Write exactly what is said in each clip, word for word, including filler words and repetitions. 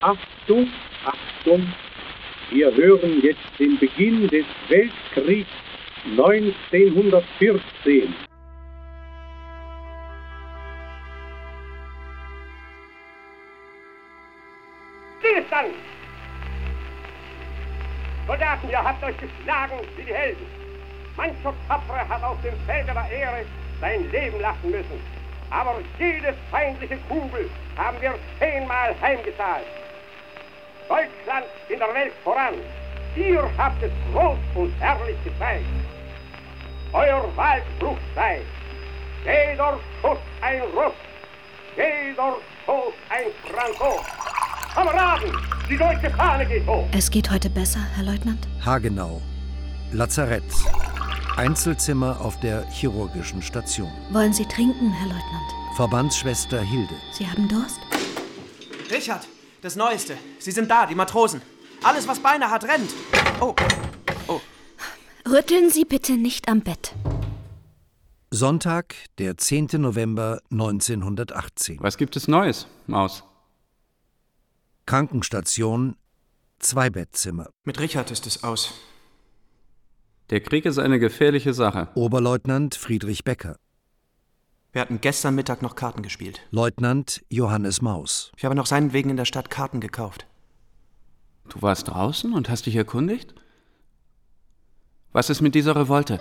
Achtung, Achtung, wir hören jetzt den Beginn des Weltkriegs neunzehnhundertvierzehn. Stillstand! Soldaten, ihr habt euch geschlagen wie die Helden. Mancher Tapfere hat auf dem Felde der Ehre sein Leben lassen müssen. Aber jede feindliche Kugel haben wir zehnmal heimgezahlt. Deutschland in der Welt voran. Ihr habt es groß und herrlich gezeigt. Euer Wahlspruch sei: jeder Schuss ein Russ, jeder Tod ein Franzos. Kameraden, die deutsche Fahne geht hoch. Es geht heute besser, Herr Leutnant? Hagenau. Lazarett. Einzelzimmer auf der chirurgischen Station. Wollen Sie trinken, Herr Leutnant? Verbandsschwester Hilde. Sie haben Durst? Richard, das Neueste. Sie sind da, die Matrosen. Alles, was Beine hat, rennt. Oh, oh. Rütteln Sie bitte nicht am Bett. Sonntag, der zehnten November neunzehnhundertachtzehn. Was gibt es Neues, Maus? Krankenstation, Zweibettzimmer. Mit Richard ist es aus. Der Krieg ist eine gefährliche Sache. Oberleutnant Friedrich Becker. Wir hatten gestern Mittag noch Karten gespielt. Leutnant Johannes Maus. Ich habe noch seinetwegen in der Stadt Karten gekauft. Du warst draußen und hast dich erkundigt? Was ist mit dieser Revolte?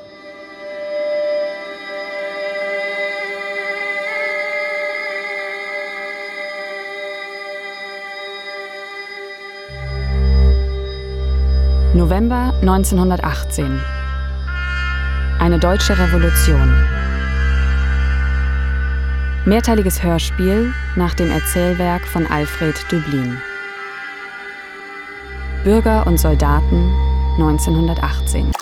November neunzehnhundertachtzehn. Eine deutsche Revolution. Mehrteiliges Hörspiel nach dem Erzählwerk von Alfred Döblin. Bürger und Soldaten neunzehnhundertachtzehn.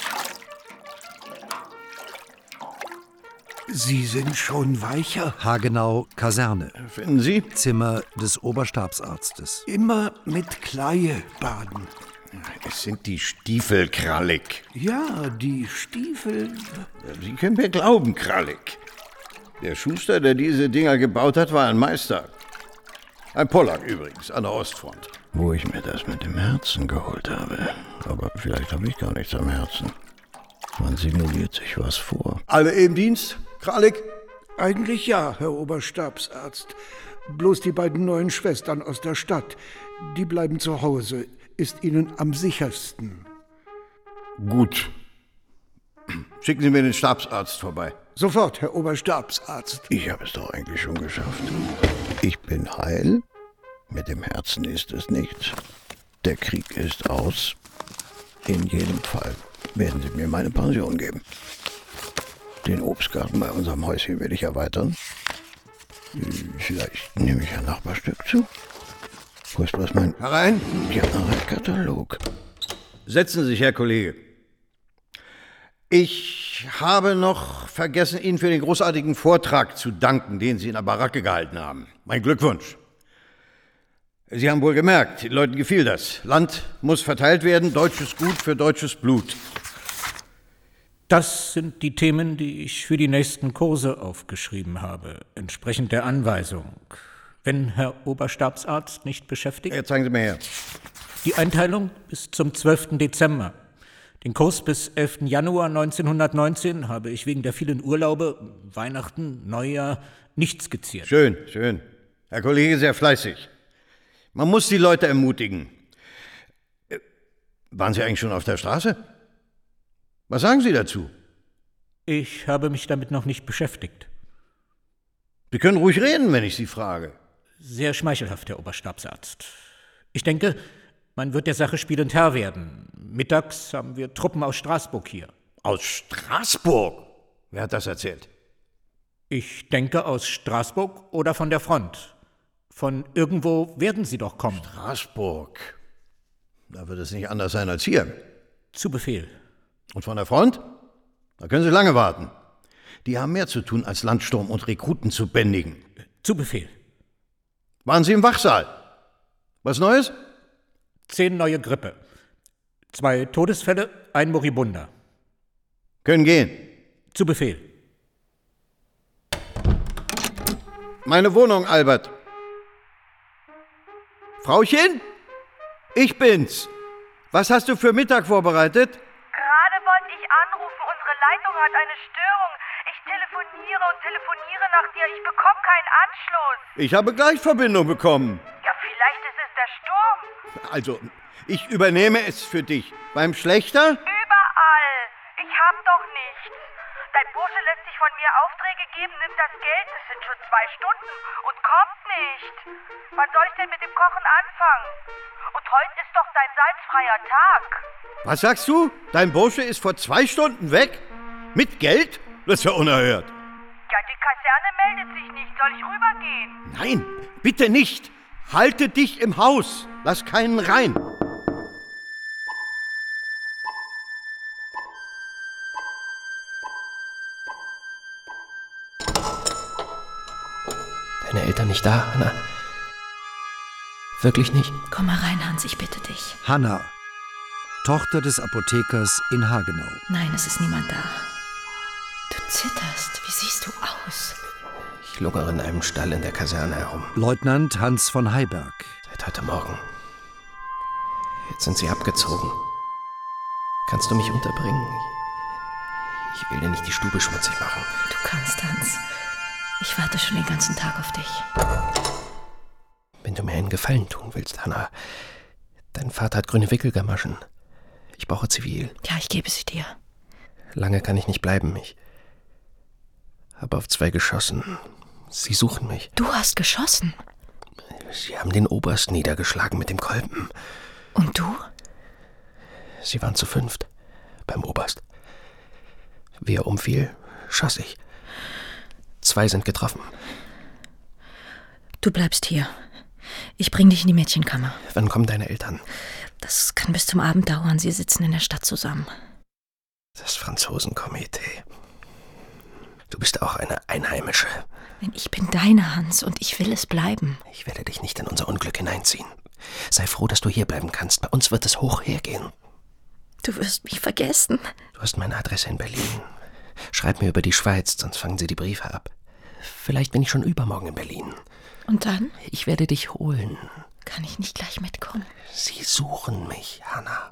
Sie sind schon weicher. Hagenau, Kaserne. Finden Sie? Zimmer des Oberstabsarztes. Immer mit Kleie baden. Es sind die Stiefel, Krallig. Ja, die Stiefel. Sie können mir glauben, Krallig. Der Schuster, der diese Dinger gebaut hat, war ein Meister. Ein Polack übrigens, an der Ostfront. Wo ich mir das mit dem Herzen geholt habe. Aber vielleicht habe ich gar nichts am Herzen. Man simuliert sich was vor. Alle im Dienst, Krallig? Eigentlich ja, Herr Oberstabsarzt. Bloß die beiden neuen Schwestern aus der Stadt. Die bleiben zu Hause. Ist Ihnen am sichersten. Gut. Schicken Sie mir den Stabsarzt vorbei. Sofort, Herr Oberstabsarzt. Ich habe es doch eigentlich schon geschafft. Ich bin heil. Mit dem Herzen ist es nichts. Der Krieg ist aus. In jedem Fall werden Sie mir meine Pension geben. Den Obstgarten bei unserem Häuschen werde ich erweitern. Vielleicht nehme ich ein Nachbarstück zu. Wo ist bloß mein... Herein! Katalog. Setzen Sie sich, Herr Kollege. Ich habe noch vergessen, Ihnen für den großartigen Vortrag zu danken, den Sie in der Baracke gehalten haben. Mein Glückwunsch. Sie haben wohl gemerkt, den Leuten gefiel das. Land muss verteilt werden, deutsches Gut für deutsches Blut. Das sind die Themen, die ich für die nächsten Kurse aufgeschrieben habe, entsprechend der Anweisung. Wenn Herr Oberstabsarzt nicht beschäftigt? Jetzt zeigen Sie mir her. Die Einteilung bis zum zwölften Dezember. Den Kurs bis elften Januar neunzehnhundertneunzehn habe ich wegen der vielen Urlaube, Weihnachten, Neujahr nicht skizziert. Schön, schön. Herr Kollege, sehr fleißig. Man muss die Leute ermutigen. Waren Sie eigentlich schon auf der Straße? Was sagen Sie dazu? Ich habe mich damit noch nicht beschäftigt. Sie können ruhig reden, wenn ich Sie frage. Sehr schmeichelhaft, Herr Oberstabsarzt. Ich denke, man wird der Sache spielend Herr werden. Mittags haben wir Truppen aus Straßburg hier. Aus Straßburg? Wer hat das erzählt? Ich denke aus Straßburg oder von der Front. Von irgendwo werden sie doch kommen. Straßburg. Da wird es nicht anders sein als hier. Zu Befehl. Und von der Front? Da können Sie lange warten. Die haben mehr zu tun, als Landsturm und Rekruten zu bändigen. Zu Befehl. Waren Sie im Wachsaal? Was Neues? Zehn neue Grippe. Zwei Todesfälle, ein Moribunder. Können gehen. Zu Befehl. Meine Wohnung, Albert. Frauchen? Ich bin's. Was hast du für Mittag vorbereitet? Gerade wollte ich anrufen. Unsere Leitung hat eine Störung. Ich telefoniere und telefoniere nach dir. Ich bekomme keinen Anschluss. Ich habe gleich Verbindung bekommen. Ja, vielleicht ist es der Sturm. Also, ich übernehme es für dich. Beim Schlächter? Überall. Ich hab doch nichts. Dein Bursche lässt sich von mir Aufträge geben, nimmt das Geld. Es sind schon zwei Stunden und kommt nicht. Wann soll ich denn mit dem Kochen anfangen? Und heute ist doch dein salzfreier Tag. Was sagst du? Dein Bursche ist vor zwei Stunden weg? Mit Geld? Das ist ja unerhört. Ja, die Kaserne meldet sich nicht. Soll ich rübergehen? Nein, bitte nicht. Halte dich im Haus. Lass keinen rein. Deine Eltern nicht da, Hanna? Wirklich nicht? Komm mal rein, Hans, ich bitte dich. Hanna, Tochter des Apothekers in Hagenau. Nein, es ist niemand da. Du zitterst. Wie siehst du aus? Ich lungere in einem Stall in der Kaserne herum. Leutnant Hans von Heiberg. Seit heute Morgen. Jetzt sind sie abgezogen. Kannst du mich unterbringen? Ich will dir nicht die Stube schmutzig machen. Du kannst, Hans. Ich warte schon den ganzen Tag auf dich. Wenn du mir einen Gefallen tun willst, Hanna. Dein Vater hat grüne Wickelgamaschen. Ich brauche zivil. Ja, ich gebe sie dir. Lange kann ich nicht bleiben. Ich habe auf zwei geschossen. Sie suchen mich. Du hast geschossen? Sie haben den Oberst niedergeschlagen mit dem Kolben. Und du? Sie waren zu fünft beim Oberst. Wie er umfiel, schoss ich. Zwei sind getroffen. Du bleibst hier. Ich bring dich in die Mädchenkammer. Wann kommen deine Eltern? Das kann bis zum Abend dauern. Sie sitzen in der Stadt zusammen. Das Franzosenkomitee. Du bist auch eine Einheimische. Ich bin deine, Hans, und ich will es bleiben. Ich werde dich nicht in unser Unglück hineinziehen. Sei froh, dass du hier bleiben kannst. Bei uns wird es hoch hergehen. Du wirst mich vergessen. Du hast meine Adresse in Berlin. Schreib mir über die Schweiz, sonst fangen sie die Briefe ab. Vielleicht bin ich schon übermorgen in Berlin. Und dann? Ich werde dich holen. Kann ich nicht gleich mitkommen? Sie suchen mich, Hanna.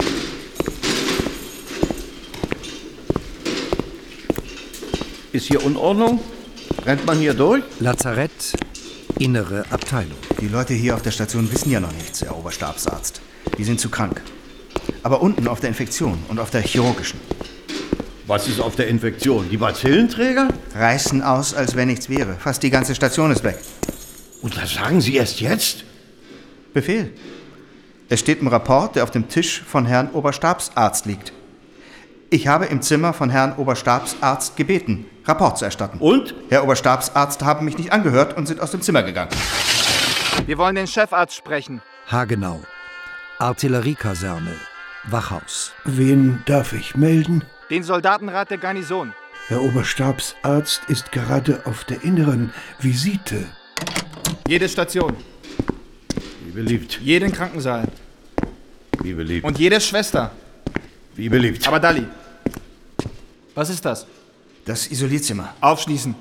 Ist hier Unordnung? Rennt man hier durch? Lazarett, innere Abteilung. Die Leute hier auf der Station wissen ja noch nichts, Herr Oberstabsarzt. Die sind zu krank. Aber unten auf der Infektion und auf der chirurgischen. Was ist auf der Infektion? Die Bazillenträger? Reißen aus, als wenn nichts wäre. Fast die ganze Station ist weg. Und das sagen Sie erst jetzt? Befehl. Es steht im Rapport, der auf dem Tisch von Herrn Oberstabsarzt liegt. Ich habe im Zimmer von Herrn Oberstabsarzt gebeten, Rapport zu erstatten. Und? Herr Oberstabsarzt haben mich nicht angehört und sind aus dem Zimmer gegangen. Wir wollen den Chefarzt sprechen. Hagenau, Artilleriekaserne, Wachhaus. Wen darf ich melden? Den Soldatenrat der Garnison. Herr Oberstabsarzt ist gerade auf der inneren Visite. Jede Station. Wie beliebt. Jeden Krankensaal. Wie beliebt. Und jede Schwester. Wie beliebt. Aber Dalli, was ist das? Das Isolierzimmer. Aufschließen.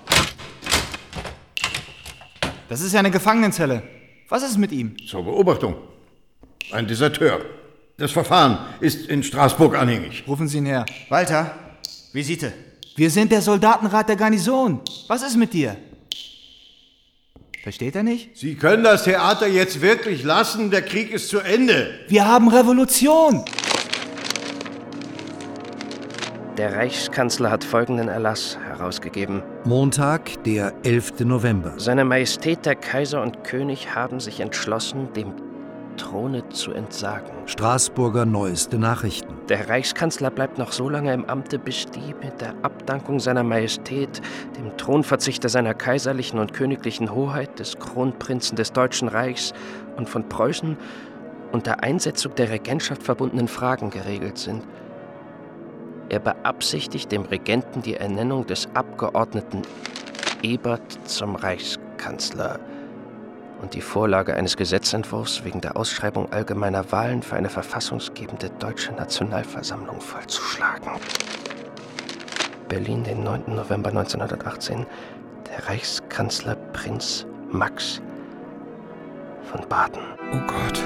Das ist ja eine Gefangenenzelle. Was ist mit ihm? Zur Beobachtung. Ein Deserteur. Das Verfahren ist in Straßburg anhängig. Rufen Sie ihn her. Walter, Visite. Wir sind der Soldatenrat der Garnison. Was ist mit dir? Versteht er nicht? Sie können das Theater jetzt wirklich lassen. Der Krieg ist zu Ende. Wir haben Revolution. Der Reichskanzler hat folgenden Erlass herausgegeben. Montag, der elfte November. Seine Majestät der Kaiser und König haben sich entschlossen, dem Throne zu entsagen. Straßburger Neueste Nachrichten. Der Reichskanzler bleibt noch so lange im Amte, bis die mit der Abdankung seiner Majestät, dem Thronverzichter seiner kaiserlichen und königlichen Hoheit, des Kronprinzen des Deutschen Reichs und von Preußen und der Einsetzung der Regentschaft verbundenen Fragen geregelt sind. Er beabsichtigt, dem Regenten die Ernennung des Abgeordneten Ebert zum Reichskanzler und die Vorlage eines Gesetzentwurfs wegen der Ausschreibung allgemeiner Wahlen für eine verfassungsgebende deutsche Nationalversammlung vollzuschlagen. Berlin, den neunten November neunzehnhundertachtzehn. Der Reichskanzler Prinz Max. von Baden. Oh Gott.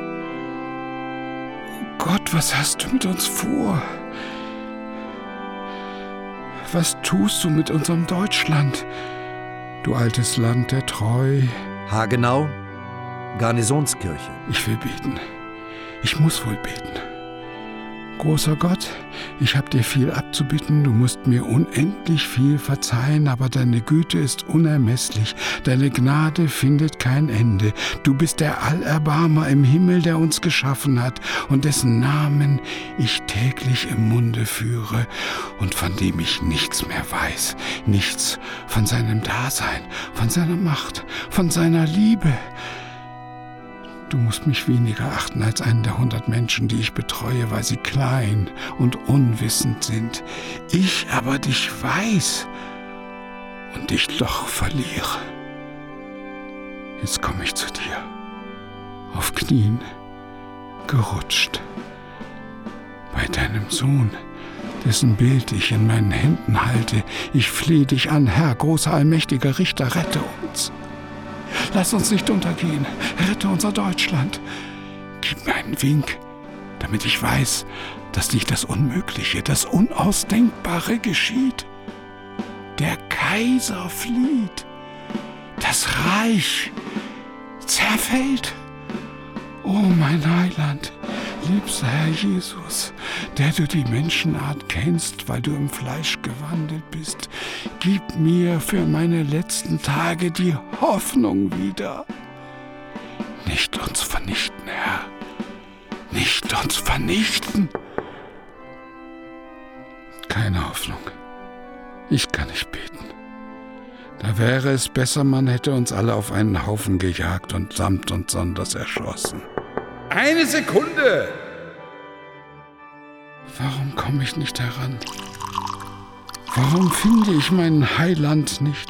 Oh Gott, was hast du mit uns vor? Was tust du mit unserem Deutschland? Du altes Land der Treu. Hagenau, Garnisonskirche. Ich will beten. Ich muss wohl beten. Großer Gott, ich hab dir viel abzubitten, du musst mir unendlich viel verzeihen, aber deine Güte ist unermesslich, deine Gnade findet kein Ende. Du bist der Allerbarmer im Himmel, der uns geschaffen hat und dessen Namen ich täglich im Munde führe und von dem ich nichts mehr weiß, nichts von seinem Dasein, von seiner Macht, von seiner Liebe. Du musst mich weniger achten als einen der hundert Menschen, die ich betreue, weil sie klein und unwissend sind. Ich aber dich weiß und dich doch verliere. Jetzt komme ich zu dir, auf Knien, gerutscht, bei deinem Sohn, dessen Bild ich in meinen Händen halte. Ich flehe dich an, Herr, großer, allmächtiger Richter, rette uns. Lass uns nicht untergehen. Rette unser Deutschland. Gib mir einen Wink, damit ich weiß, dass nicht das Unmögliche, das Unausdenkbare geschieht. Der Kaiser flieht. Das Reich zerfällt. Oh, mein Heiland, liebster Herr Jesus, der du die Menschenart kennst, weil du im Fleisch gewandelt bist, gib mir für meine letzten Tage die Hoffnung wieder. Nicht uns vernichten, Herr, nicht uns vernichten. Keine Hoffnung. Ich kann nicht beten. Da wäre es besser, man hätte uns alle auf einen Haufen gejagt und samt und sonders erschossen. Eine Sekunde! Warum komme ich nicht heran? Warum finde ich meinen Heiland nicht?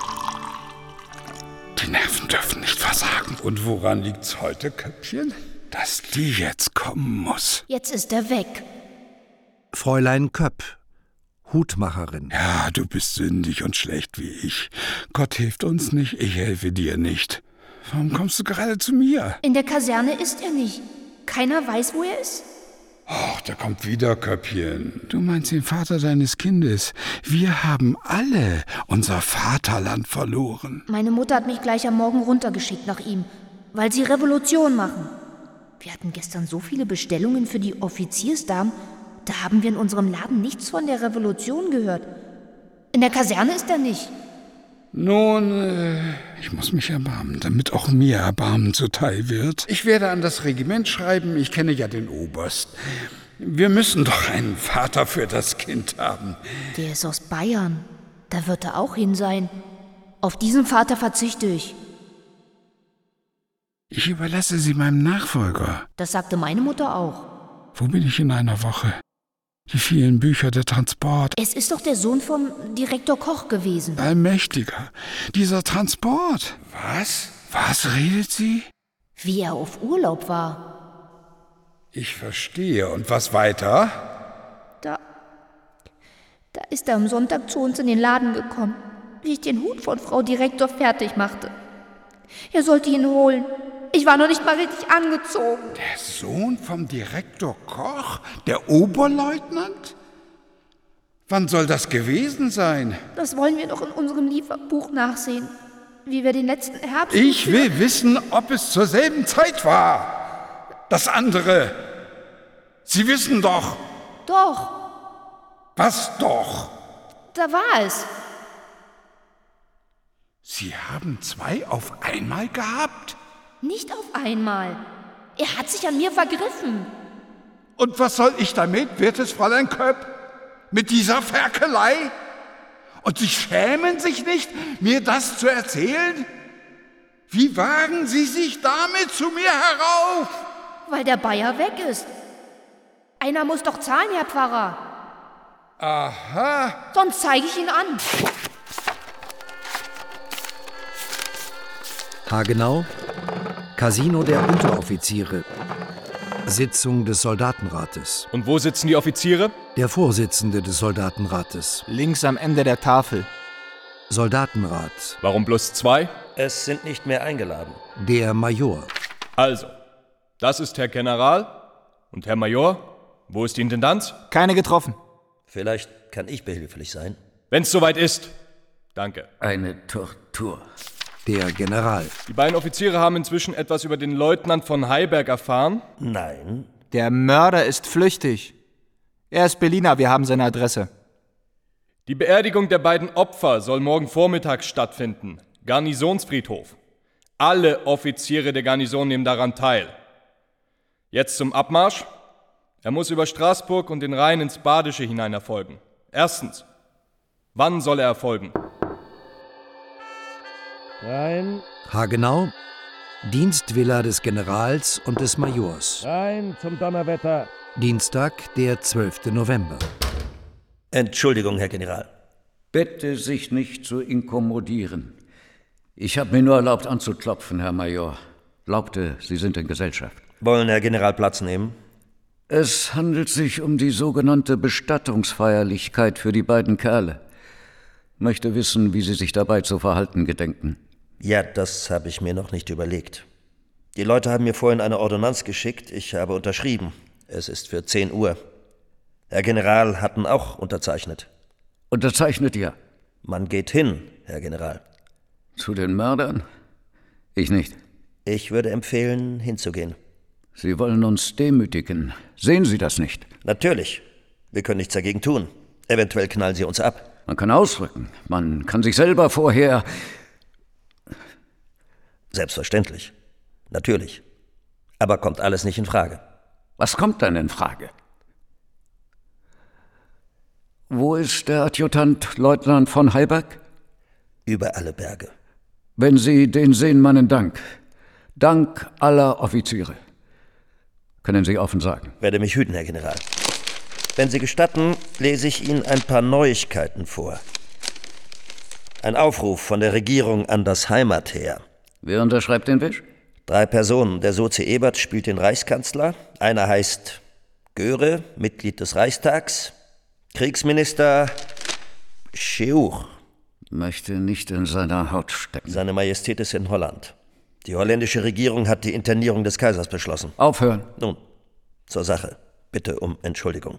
Die Nerven dürfen nicht versagen. Und woran liegt's heute, Köppchen? Dass die jetzt kommen muss. Jetzt ist er weg. Fräulein Köpp, Hutmacherin. Ja, du bist sündig und schlecht wie ich. Gott hilft uns nicht, ich helfe dir nicht. Warum kommst du gerade zu mir? In der Kaserne ist er nicht. Keiner weiß, wo er ist. Ach, der kommt wieder, Köppchen. Du meinst den Vater deines Kindes. Wir haben alle unser Vaterland verloren. Meine Mutter hat mich gleich am Morgen runtergeschickt nach ihm, weil sie Revolution machen. Wir hatten gestern so viele Bestellungen für die Offiziersdamen, da haben wir in unserem Laden nichts von der Revolution gehört. In der Kaserne ist er nicht. Nun, äh, ich muss mich erbarmen, damit auch mir Erbarmen zuteil wird. Ich werde an das Regiment schreiben, ich kenne ja den Oberst. Wir müssen doch einen Vater für das Kind haben. Der ist aus Bayern. Da wird er auch hin sein. Auf diesen Vater verzichte ich. Ich überlasse sie meinem Nachfolger. Das sagte meine Mutter auch. Wo bin ich in einer Woche? Die vielen Bücher, der Transport. Es ist doch der Sohn vom Direktor Koch gewesen. Allmächtiger, dieser Transport. Was? Was redet sie? Wie er auf Urlaub war. Ich verstehe. Und was weiter? Da, da ist er am Sonntag zu uns in den Laden gekommen, wie ich den Hut von Frau Direktor fertig machte. Er sollte ihn holen. Ich war noch nicht mal richtig angezogen. Der Sohn vom Direktor Koch? Der Oberleutnant? Wann soll das gewesen sein? Das wollen wir noch in unserem Lieferbuch nachsehen. Wie wir den letzten Herbst... Ich will wissen, ob es zur selben Zeit war. Das andere. Sie wissen doch. Doch. Was doch? Da war es. Sie haben zwei auf einmal gehabt? Nicht auf einmal. Er hat sich an mir vergriffen. Und was soll ich damit, wertes Fräulein Köpp? Mit dieser Ferkelei? Und Sie schämen sich nicht, mir das zu erzählen? Wie wagen Sie sich damit zu mir herauf? Weil der Bayer weg ist. Einer muss doch zahlen, Herr Pfarrer. Aha. Sonst zeige ich ihn an. Hagenau, Casino der Unteroffiziere. Sitzung des Soldatenrates. Und wo sitzen die Offiziere? Der Vorsitzende des Soldatenrates. Links am Ende der Tafel. Soldatenrat. Warum bloß zwei? Es sind nicht mehr eingeladen. Der Major. Also, das ist Herr General. Und Herr Major, wo ist die Intendanz? Keine getroffen. Vielleicht kann ich behilflich sein. Wenn's soweit ist. Danke. Eine Tortur. Der General. Die beiden Offiziere haben inzwischen etwas über den Leutnant von Heiberg erfahren? Nein. Der Mörder ist flüchtig. Er ist Berliner, wir haben seine Adresse. Die Beerdigung der beiden Opfer soll morgen Vormittag stattfinden. Garnisonsfriedhof. Alle Offiziere der Garnison nehmen daran teil. Jetzt zum Abmarsch. Er muss über Straßburg und den Rhein ins Badische hinein erfolgen. Erstens. Wann soll er erfolgen? Rein. Hagenau. Dienstvilla des Generals und des Majors. Rein zum Donnerwetter. Dienstag, der zwölfte November. Entschuldigung, Herr General. Bitte sich nicht zu inkommodieren. Ich habe mir nur erlaubt anzuklopfen, Herr Major. Glaubte, Sie sind in Gesellschaft. Wollen Herr General Platz nehmen? Es handelt sich um die sogenannte Bestattungsfeierlichkeit für die beiden Kerle. Möchte wissen, wie Sie sich dabei zu verhalten gedenken. Ja, das habe ich mir noch nicht überlegt. Die Leute haben mir vorhin eine Ordonnanz geschickt. Ich habe unterschrieben. Es ist für zehn Uhr. Herr General hatten auch unterzeichnet. Unterzeichnet ja? Man geht hin, Herr General. Zu den Mördern? Ich nicht. Ich würde empfehlen, hinzugehen. Sie wollen uns demütigen. Sehen Sie das nicht? Natürlich. Wir können nichts dagegen tun. Eventuell knallen sie uns ab. Man kann ausrücken. Man kann sich selber vorher... Selbstverständlich. Natürlich. Aber kommt alles nicht in Frage. Was kommt dann in Frage? Wo ist der Adjutant Leutnant von Heiberg? Über alle Berge. Wenn Sie den sehen, meinen Dank. Dank aller Offiziere. Können Sie offen sagen. Werde mich hüten, Herr General. Wenn Sie gestatten, lese ich Ihnen ein paar Neuigkeiten vor. Ein Aufruf von der Regierung an das Heimatheer. Wer unterschreibt den Wisch? Drei Personen. Der Sozi Ebert spielt den Reichskanzler. Einer heißt Göre, Mitglied des Reichstags. Kriegsminister Scheuch. Möchte nicht in seiner Haut stecken. Seine Majestät ist in Holland. Die holländische Regierung hat die Internierung des Kaisers beschlossen. Aufhören. Nun, zur Sache. Bitte um Entschuldigung.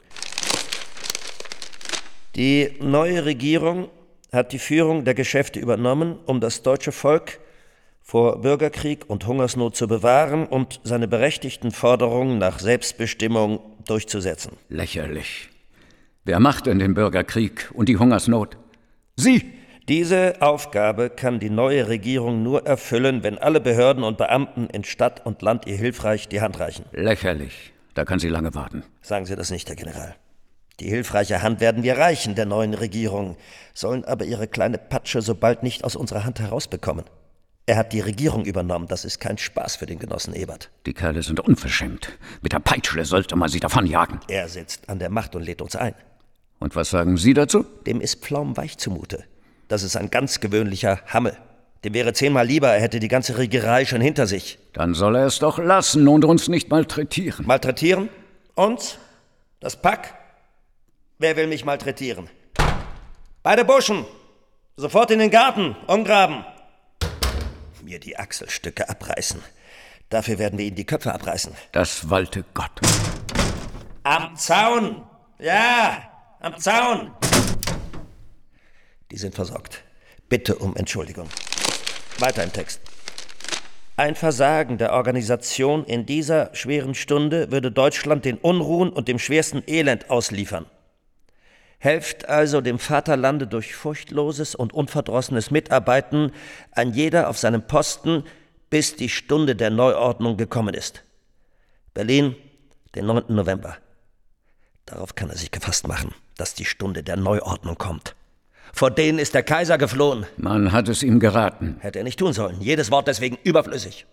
Die neue Regierung hat die Führung der Geschäfte übernommen, um das deutsche Volk vor Bürgerkrieg und Hungersnot zu bewahren und seine berechtigten Forderungen nach Selbstbestimmung durchzusetzen. Lächerlich. Wer macht denn den Bürgerkrieg und die Hungersnot? Sie! Diese Aufgabe kann die neue Regierung nur erfüllen, wenn alle Behörden und Beamten in Stadt und Land ihr hilfreich die Hand reichen. Lächerlich. Da kann sie lange warten. Sagen Sie das nicht, Herr General. Die hilfreiche Hand werden wir reichen, der neuen Regierung, sollen aber ihre kleine Patsche so bald nicht aus unserer Hand herausbekommen. Er hat die Regierung übernommen, das ist kein Spaß für den Genossen Ebert. Die Kerle sind unverschämt. Mit der Peitsche sollte man sie davonjagen. Er sitzt an der Macht und lädt uns ein. Und was sagen Sie dazu? Dem ist pflaumenweich zumute. Das ist ein ganz gewöhnlicher Hammel. Dem wäre zehnmal lieber, er hätte die ganze Regerei schon hinter sich. Dann soll er es doch lassen und uns nicht malträtieren. Malträtieren? Uns? Das Pack? Wer will mich malträtieren? Beide Burschen! Sofort in den Garten! Umgraben! Mir die Achselstücke abreißen. Dafür werden wir ihnen die Köpfe abreißen. Das walte Gott. Am Zaun! Ja, am Zaun! Die sind versorgt. Bitte um Entschuldigung. Weiter im Text. Ein Versagen der Organisation in dieser schweren Stunde würde Deutschland den Unruhen und dem schwersten Elend ausliefern. Helft also dem Vaterlande durch furchtloses und unverdrossenes Mitarbeiten, ein jeder auf seinem Posten, bis die Stunde der Neuordnung gekommen ist. Berlin, den neunten November. Darauf kann er sich gefasst machen, dass die Stunde der Neuordnung kommt. Vor denen ist der Kaiser geflohen. Man hat es ihm geraten. Hätte er nicht tun sollen. Jedes Wort deswegen überflüssig.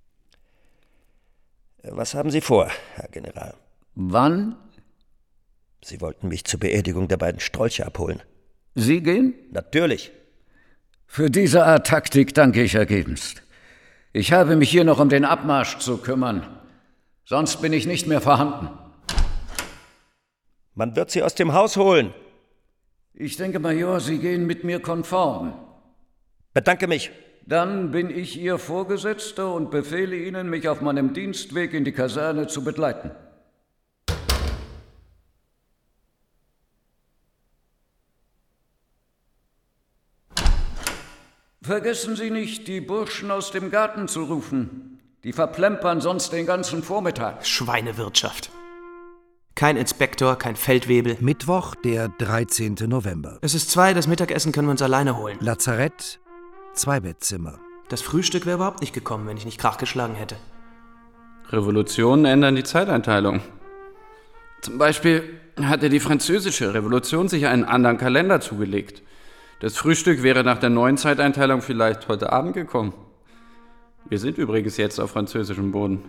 Was haben Sie vor, Herr General? Wann? Sie wollten mich zur Beerdigung der beiden Strolche abholen. Sie gehen? Natürlich. Für diese Art Taktik danke ich ergebenst. Ich habe mich hier noch um den Abmarsch zu kümmern. Sonst bin ich nicht mehr vorhanden. Man wird Sie aus dem Haus holen. Ich denke, Major, Sie gehen mit mir konform. Bedanke mich. Dann bin ich Ihr Vorgesetzter und befehle Ihnen, mich auf meinem Dienstweg in die Kaserne zu begleiten. Vergessen Sie nicht, die Burschen aus dem Garten zu rufen. Die verplempern sonst den ganzen Vormittag. Schweinewirtschaft. Kein Inspektor, kein Feldwebel. Mittwoch, der dreizehnten November. Es ist zwei, das Mittagessen können wir uns alleine holen. Lazarett, Zweibettzimmer. Das Frühstück wäre überhaupt nicht gekommen, wenn ich nicht Krach geschlagen hätte. Revolutionen ändern die Zeiteinteilung. Zum Beispiel hatte die französische Revolution sich einen anderen Kalender zugelegt. Das Frühstück wäre nach der neuen Zeiteinteilung vielleicht heute Abend gekommen. Wir sind übrigens jetzt auf französischem Boden.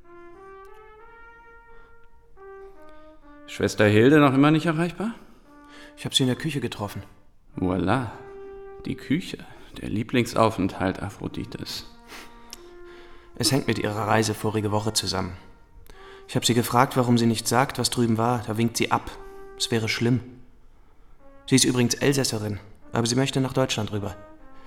Schwester Hilde noch immer nicht erreichbar? Ich habe sie in der Küche getroffen. Voilà, die Küche, der Lieblingsaufenthalt Aphrodites. Es hängt mit ihrer Reise vorige Woche zusammen. Ich habe sie gefragt, warum sie nicht sagt, was drüben war. Da winkt sie ab. Es wäre schlimm. Sie ist übrigens Elsässerin, aber sie möchte nach Deutschland rüber.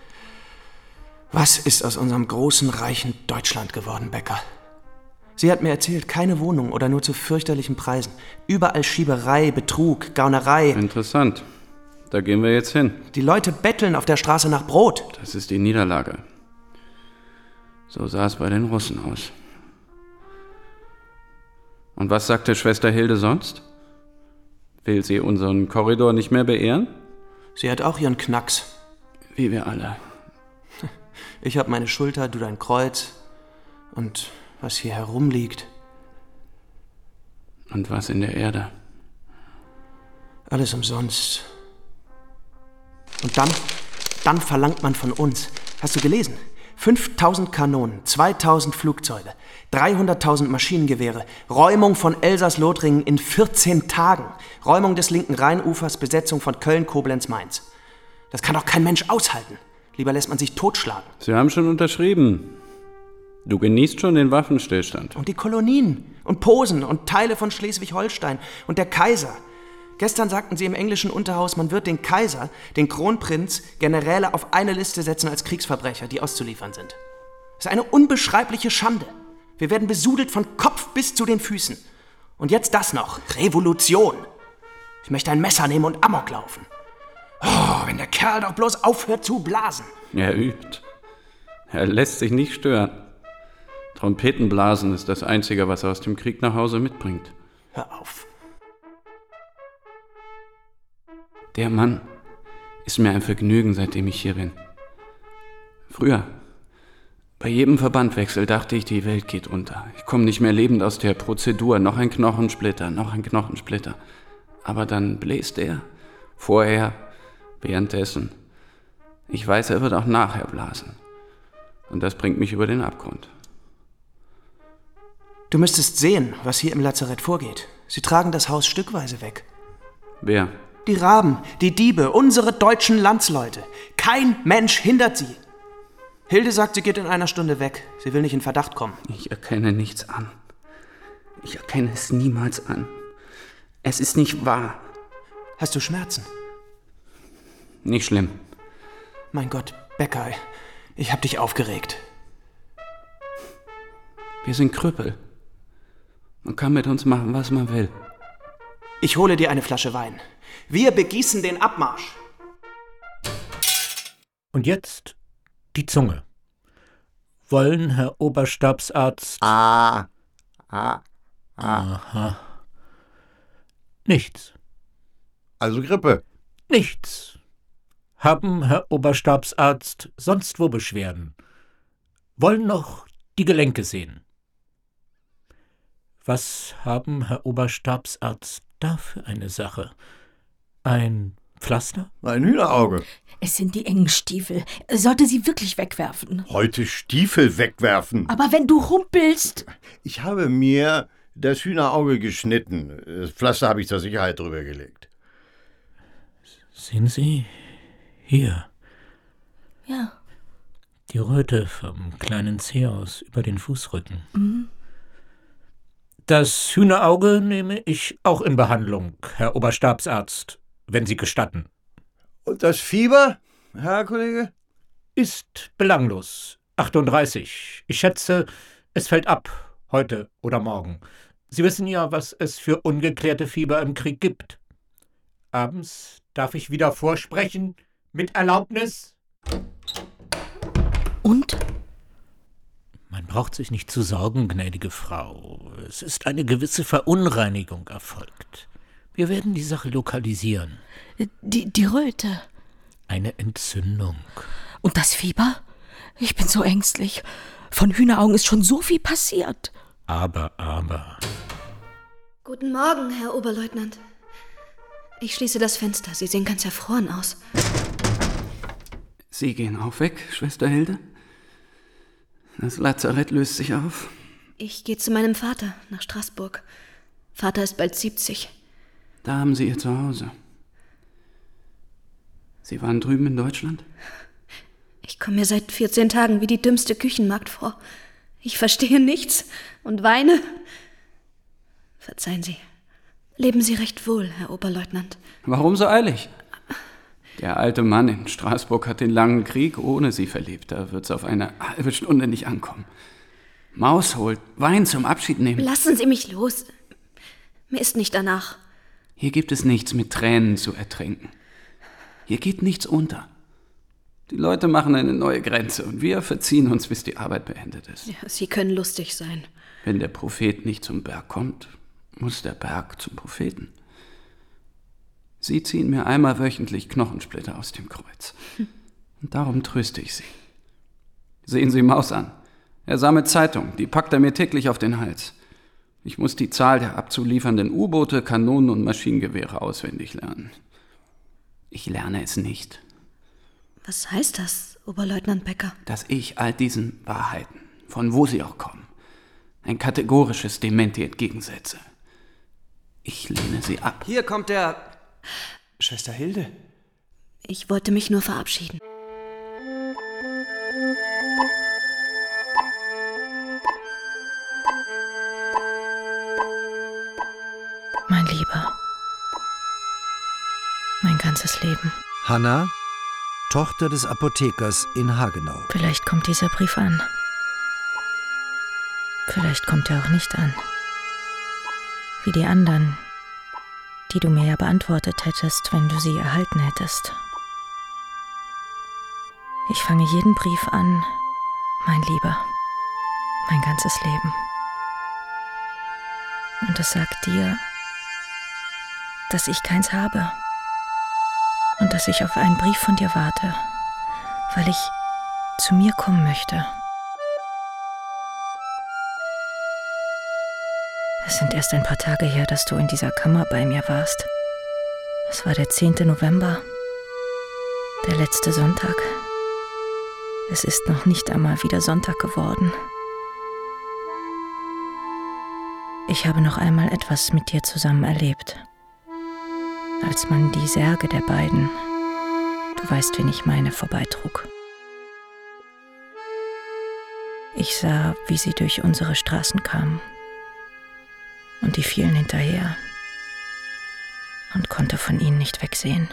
Was ist aus unserem großen, reichen Deutschland geworden, Becker? Sie hat mir erzählt, keine Wohnung oder nur zu fürchterlichen Preisen. Überall Schieberei, Betrug, Gaunerei. Interessant. Da gehen wir jetzt hin. Die Leute betteln auf der Straße nach Brot. Das ist die Niederlage. So sah es bei den Russen aus. Und was sagte Schwester Hilde sonst? Will sie unseren Korridor nicht mehr beehren? Sie hat auch ihren Knacks. Wie wir alle. Ich hab meine Schulter, du dein Kreuz. Und was hier herumliegt. Und was in der Erde. Alles umsonst. Und dann, dann verlangt man von uns. Hast du gelesen? fünftausend Kanonen, zweitausend Flugzeuge, dreihunderttausend Maschinengewehre, Räumung von Elsass-Lothringen in vierzehn Tagen, Räumung des linken Rheinufers, Besetzung von Köln, Koblenz, Mainz. Das kann doch kein Mensch aushalten. Lieber lässt man sich totschlagen. Sie haben schon unterschrieben. Du genießt schon den Waffenstillstand. Und die Kolonien und Posen und Teile von Schleswig-Holstein und der Kaiser. Gestern sagten sie im englischen Unterhaus, man wird den Kaiser, den Kronprinz, Generäle auf eine Liste setzen als Kriegsverbrecher, die auszuliefern sind. Das ist eine unbeschreibliche Schande. Wir werden besudelt von Kopf bis zu den Füßen. Und jetzt das noch. Revolution. Ich möchte ein Messer nehmen und Amok laufen. Oh, wenn der Kerl doch bloß aufhört zu blasen. Er übt. Er lässt sich nicht stören. Trompetenblasen ist das Einzige, was er aus dem Krieg nach Hause mitbringt. Hör auf. Der Mann ist mir ein Vergnügen, seitdem ich hier bin. Früher, bei jedem Verbandwechsel dachte ich, die Welt geht unter. Ich komme nicht mehr lebend aus der Prozedur. Noch ein Knochensplitter, noch ein Knochensplitter. Aber dann bläst er. Vorher, währenddessen. Ich weiß, er wird auch nachher blasen. Und das bringt mich über den Abgrund. Du müsstest sehen, was hier im Lazarett vorgeht. Sie tragen das Haus stückweise weg. Wer? Die Raben, die Diebe, unsere deutschen Landsleute. Kein Mensch hindert sie. Hilde sagt, sie geht in einer Stunde weg. Sie will nicht in Verdacht kommen. Ich erkenne nichts an. Ich erkenne es niemals an. Es ist nicht wahr. Hast du Schmerzen? Nicht schlimm. Mein Gott, Becker, ich hab dich aufgeregt. Wir sind Krüppel. Man kann mit uns machen, was man will. Ich hole dir eine Flasche Wein. Wir begießen den Abmarsch. Und jetzt die Zunge. Wollen, Herr Oberstabsarzt... Ah, ah, ah. Aha. Nichts. Also Grippe? Nichts. Haben, Herr Oberstabsarzt, sonst wo Beschwerden? Wollen noch die Gelenke sehen? Was haben, Herr Oberstabsarzt, da für eine Sache? Ein Pflaster? Ein Hühnerauge. Es sind die engen Stiefel. Sollte sie wirklich wegwerfen? Heute Stiefel wegwerfen. Aber wenn du humpelst... Ich habe mir das Hühnerauge geschnitten. Das Pflaster habe ich zur Sicherheit drüber gelegt. Sehen Sie? Hier. Ja. Die Röte vom kleinen Zeh aus über den Fußrücken. Mhm. Das Hühnerauge nehme ich auch in Behandlung, Herr Oberstabsarzt, wenn Sie gestatten. Und das Fieber, Herr Kollege? Ist belanglos. achtunddreißig. Ich schätze, es fällt ab. Heute oder morgen. Sie wissen ja, was es für ungeklärte Fieber im Krieg gibt. Abends darf ich wieder vorsprechen, mit Erlaubnis. Und? Man braucht sich nicht zu sorgen, gnädige Frau. Es ist eine gewisse Verunreinigung erfolgt. Wir werden die Sache lokalisieren. Die, die Röte. Eine Entzündung. Und das Fieber? Ich bin so ängstlich. Von Hühneraugen ist schon so viel passiert. Aber, aber... Guten Morgen, Herr Oberleutnant. Ich schließe das Fenster. Sie sehen ganz erfroren aus. Sie gehen auch weg, Schwester Hilde? Das Lazarett löst sich auf. Ich gehe zu meinem Vater nach Straßburg. Vater ist bald siebzig. Da haben Sie Ihr Zuhause. Sie waren drüben in Deutschland? Ich komme mir seit vierzehn Tagen wie die dümmste Küchenmagd vor. Ich verstehe nichts und weine. Verzeihen Sie. Leben Sie recht wohl, Herr Oberleutnant. Warum so eilig? Der alte Mann in Straßburg hat den langen Krieg ohne Sie verlebt. Da wird's auf eine halbe Stunde nicht ankommen. Maus holt, Wein zum Abschied nehmen. Lassen Sie mich los. Mir ist nicht danach. Hier gibt es nichts mit Tränen zu ertränken. Hier geht nichts unter. Die Leute machen eine neue Grenze und wir verziehen uns, bis die Arbeit beendet ist. Ja, Sie können lustig sein. Wenn der Prophet nicht zum Berg kommt, muss der Berg zum Propheten. Sie ziehen mir einmal wöchentlich Knochensplitter aus dem Kreuz. Und darum tröste ich Sie. Sehen Sie Maus an. Er sammelt Zeitungen, die packt er mir täglich auf den Hals. Ich muss die Zahl der abzuliefernden U-Boote, Kanonen und Maschinengewehre auswendig lernen. Ich lerne es nicht. Was heißt das, Oberleutnant Becker? Dass ich all diesen Wahrheiten, von wo sie auch kommen, ein kategorisches Dementi entgegensetze. Ich lehne sie ab. Hier kommt der... Schwester Hilde. Ich wollte mich nur verabschieden. Mein Lieber. Mein ganzes Leben. Hanna, Tochter des Apothekers in Hagenau. Vielleicht kommt dieser Brief an. Vielleicht kommt er auch nicht an. Wie die anderen, die du mir ja beantwortet hättest, wenn du sie erhalten hättest. Ich fange jeden Brief an, mein Lieber, mein ganzes Leben. Und es sagt dir, dass ich keins habe und dass ich auf einen Brief von dir warte, weil ich zu mir kommen möchte. Es sind erst ein paar Tage her, dass du in dieser Kammer bei mir warst. Es war der zehnte November, der letzte Sonntag. Es ist noch nicht einmal wieder Sonntag geworden. Ich habe noch einmal etwas mit dir zusammen erlebt. Als man die Särge der beiden, du weißt, wen ich meine, vorbeitrug. Ich sah, wie sie durch unsere Straßen kamen. Und die fielen hinterher und konnte von ihnen nicht wegsehen.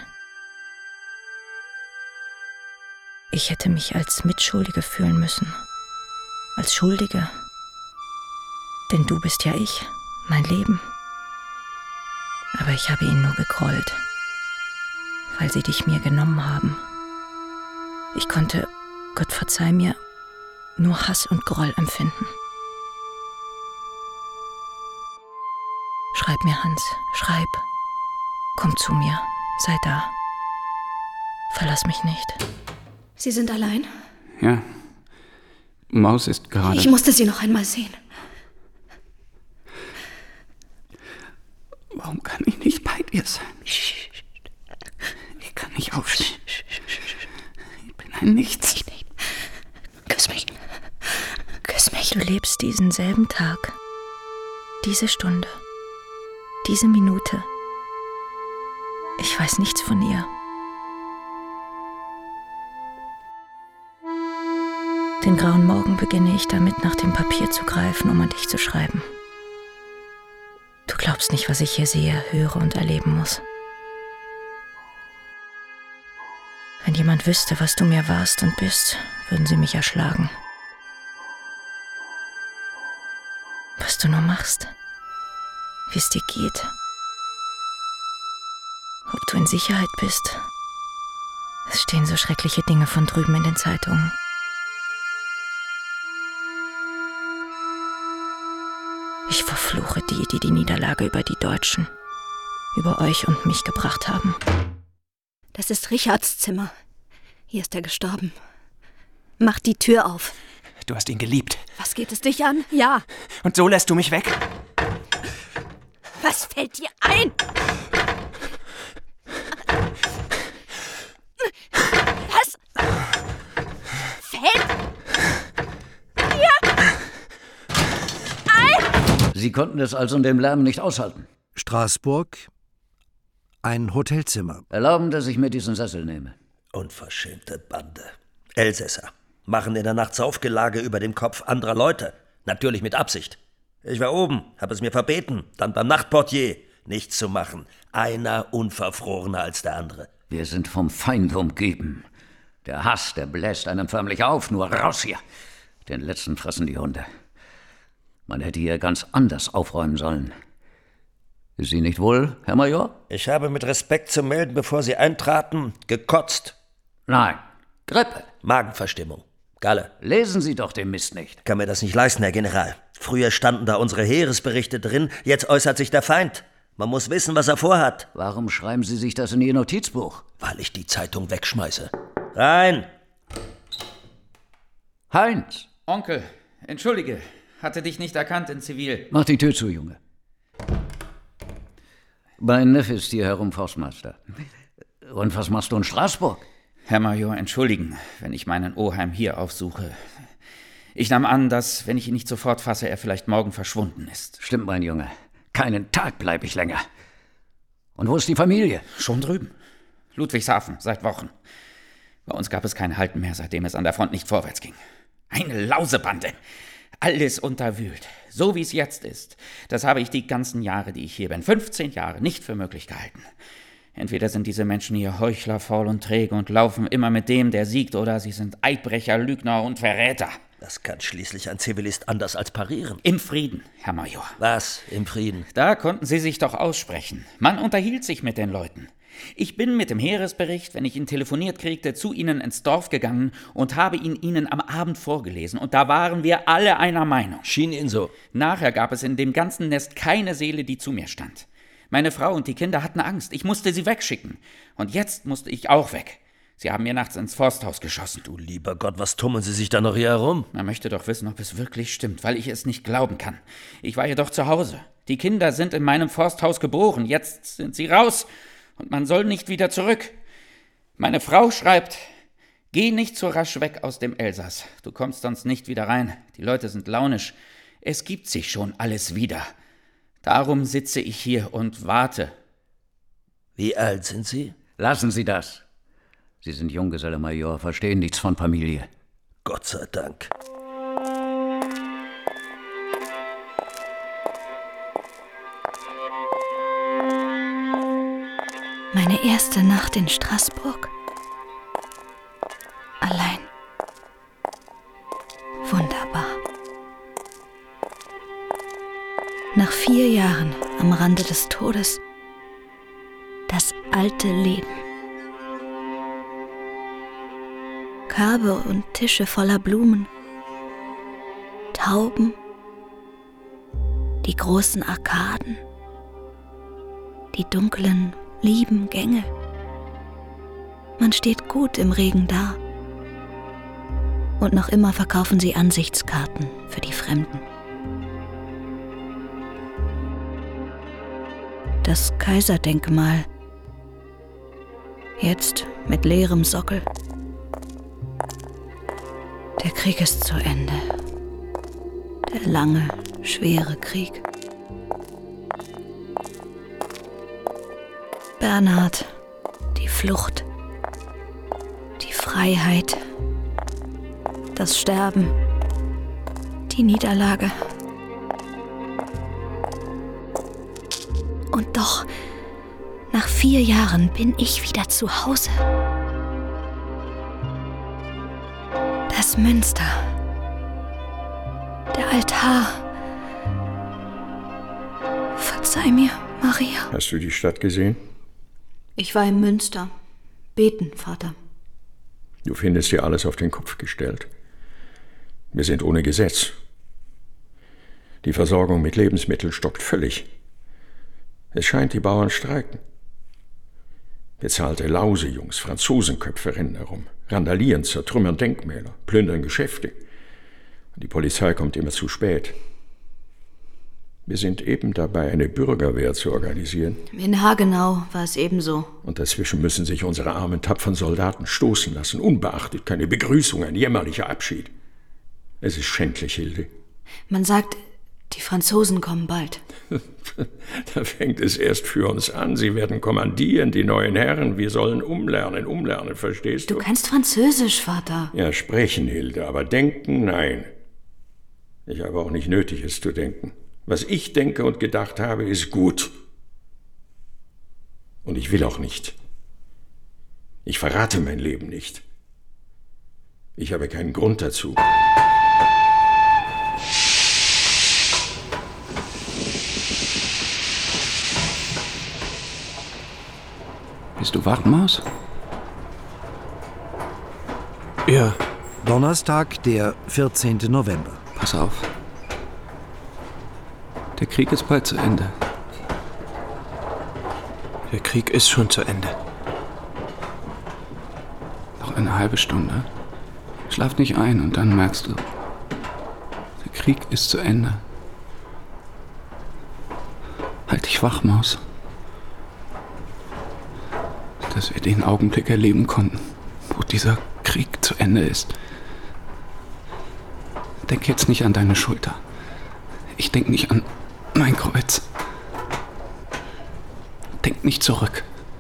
Ich hätte mich als Mitschuldige fühlen müssen, als Schuldige, denn du bist ja ich, mein Leben. Aber ich habe ihnen nur gegrollt, weil sie dich mir genommen haben. Ich konnte, Gott verzeih mir, nur Hass und Groll empfinden. Schreib mir, Hans, schreib. Komm zu mir, sei da. Verlass mich nicht. Sie sind allein? Ja. Maus ist gerade... Ich musste sie noch einmal sehen. Warum kann ich nicht bei dir sein? Ich kann nicht aufstehen. Ich bin ein Nichts. Küss mich. Küss mich. Du lebst diesen selben Tag, diese Stunde, diese Minute. Ich weiß nichts von ihr. Den grauen Morgen beginne ich damit, nach dem Papier zu greifen, um an dich zu schreiben. Du glaubst nicht, was ich hier sehe, höre und erleben muss. Wenn Wenn jemand wüsste, was du mir warst und bist, würden sie mich erschlagen. Was du nur machst, wie es dir geht, ob du in Sicherheit bist. Es stehen so schreckliche Dinge von drüben in den Zeitungen. Ich verfluche die, die die Niederlage über die Deutschen, über euch und mich gebracht haben. Das ist Richards Zimmer. Hier ist er gestorben. Mach die Tür auf. Du hast ihn geliebt. Was geht es dich an? Ja. Und so lässt du mich weg? Was fällt dir ein? Was fällt dir ein? Sie konnten es also in dem Lärm nicht aushalten. Straßburg, ein Hotelzimmer. Erlauben, dass ich mir diesen Sessel nehme. Unverschämte Bande. Elsässer. Machen in der Nacht Saufgelage über dem Kopf anderer Leute. Natürlich mit Absicht. Ich war oben, habe es mir verbeten, dann beim Nachtportier. Nichts zu machen. Einer unverfrorener als der andere. Wir sind vom Feind umgeben. Der Hass, der bläst einen förmlich auf. Nur raus hier. Den letzten fressen die Hunde. Man hätte hier ganz anders aufräumen sollen. Ist Sie nicht wohl, Herr Major? Ich habe mit Respekt zu melden, bevor Sie eintraten, gekotzt. Nein, Grippe. Magenverstimmung. Galle. Lesen Sie doch den Mist nicht. Kann mir das nicht leisten, Herr General. Früher standen da unsere Heeresberichte drin, jetzt äußert sich der Feind. Man muss wissen, was er vorhat. Warum schreiben Sie sich das in Ihr Notizbuch? Weil ich die Zeitung wegschmeiße. Rein! Heinz! Onkel, entschuldige, hatte dich nicht erkannt in Zivil. Mach die Tür zu, Junge. Mein Neffe ist hier herum Forstmeister. Und was machst du in Straßburg? Herr Major, entschuldigen, wenn ich meinen Oheim hier aufsuche. Ich nahm an, dass, wenn ich ihn nicht sofort fasse, er vielleicht morgen verschwunden ist. Stimmt, mein Junge. Keinen Tag bleibe ich länger. Und wo ist die Familie? Schon drüben. Ludwigshafen, seit Wochen. Bei uns gab es kein Halten mehr, seitdem es an der Front nicht vorwärts ging. Eine Lausebande. Alles unterwühlt. So wie es jetzt ist. Das habe ich die ganzen Jahre, die ich hier bin, fünfzehn Jahre, nicht für möglich gehalten. Entweder sind diese Menschen hier Heuchler, faul und träge und laufen immer mit dem, der siegt, oder sie sind Eidbrecher, Lügner und Verräter. Das kann schließlich ein Zivilist anders als parieren. Im Frieden, Herr Major. Was, im Frieden? Da konnten Sie sich doch aussprechen. Man unterhielt sich mit den Leuten. Ich bin mit dem Heeresbericht, wenn ich ihn telefoniert kriegte, zu Ihnen ins Dorf gegangen und habe ihn Ihnen am Abend vorgelesen. Und da waren wir alle einer Meinung. Schien Ihnen so. Nachher gab es in dem ganzen Nest keine Seele, die zu mir stand. Meine Frau und die Kinder hatten Angst. Ich musste sie wegschicken. Und jetzt musste ich auch weg. Sie haben mir nachts ins Forsthaus geschossen. Du lieber Gott, was tummeln Sie sich da noch hier herum? Man möchte doch wissen, ob es wirklich stimmt, weil ich es nicht glauben kann. Ich war ja doch zu Hause. Die Kinder sind in meinem Forsthaus geboren. Jetzt sind sie raus. Und man soll nicht wieder zurück. Meine Frau schreibt, geh nicht so rasch weg aus dem Elsass. Du kommst sonst nicht wieder rein. Die Leute sind launisch. Es gibt sich schon alles wieder. Darum sitze ich hier und warte. Wie alt sind Sie? Lassen Sie das. Sie sind Junggeselle, Major, verstehen nichts von Familie. Gott sei Dank. Meine erste Nacht in Straßburg. Allein. Wunderbar. Nach vier Jahren am Rande des Todes. Das alte Leben. Körbe und Tische voller Blumen. Tauben. Die großen Arkaden. Die dunklen, lieben Gänge. Man steht gut im Regen da. Und noch immer verkaufen sie Ansichtskarten für die Fremden. Das Kaiserdenkmal. Jetzt mit leerem Sockel. Der Krieg ist zu Ende. Der lange, schwere Krieg. Bernhard, die Flucht, die Freiheit, das Sterben, die Niederlage. Und doch, nach vier Jahren bin ich wieder zu Hause. Das Münster. Der Altar. Verzeih mir, Maria. Hast du die Stadt gesehen? Ich war im Münster. Beten, Vater. Du findest hier alles auf den Kopf gestellt. Wir sind ohne Gesetz. Die Versorgung mit Lebensmitteln stockt völlig. Es scheint, die Bauern streiken. Bezahlte Lausejungs, Franzosenköpfe rennen herum, randalieren, zertrümmern Denkmäler, plündern Geschäfte. Die Polizei kommt immer zu spät. Wir sind eben dabei, eine Bürgerwehr zu organisieren. In Hagenau war es ebenso. Und dazwischen müssen sich unsere armen, tapferen Soldaten stoßen lassen, unbeachtet keine Begrüßung, ein jämmerlicher Abschied. Es ist schändlich, Hilde. Man sagt, die Franzosen kommen bald. Da fängt es erst für uns an. Sie werden kommandieren, die neuen Herren. Wir sollen umlernen, umlernen, verstehst du? Du kannst Französisch, Vater. Ja, sprechen, Hilde, aber denken, nein. Ich habe auch nicht nötig, es zu denken. Was ich denke und gedacht habe, ist gut. Und ich will auch nicht. Ich verrate mein Leben nicht. Ich habe keinen Grund dazu. Bist du wach, Maus? Ja. Donnerstag, der vierzehnten November. Pass auf. Der Krieg ist bald zu Ende. Der Krieg ist schon zu Ende. Noch eine halbe Stunde. Schlaf nicht ein und dann merkst du, der Krieg ist zu Ende. Halt dich wach, Maus. Dass wir den Augenblick erleben konnten, wo dieser Krieg zu Ende ist. Denk jetzt nicht an deine Schulter. Ich denk nicht an mein Kreuz. Denk nicht zurück.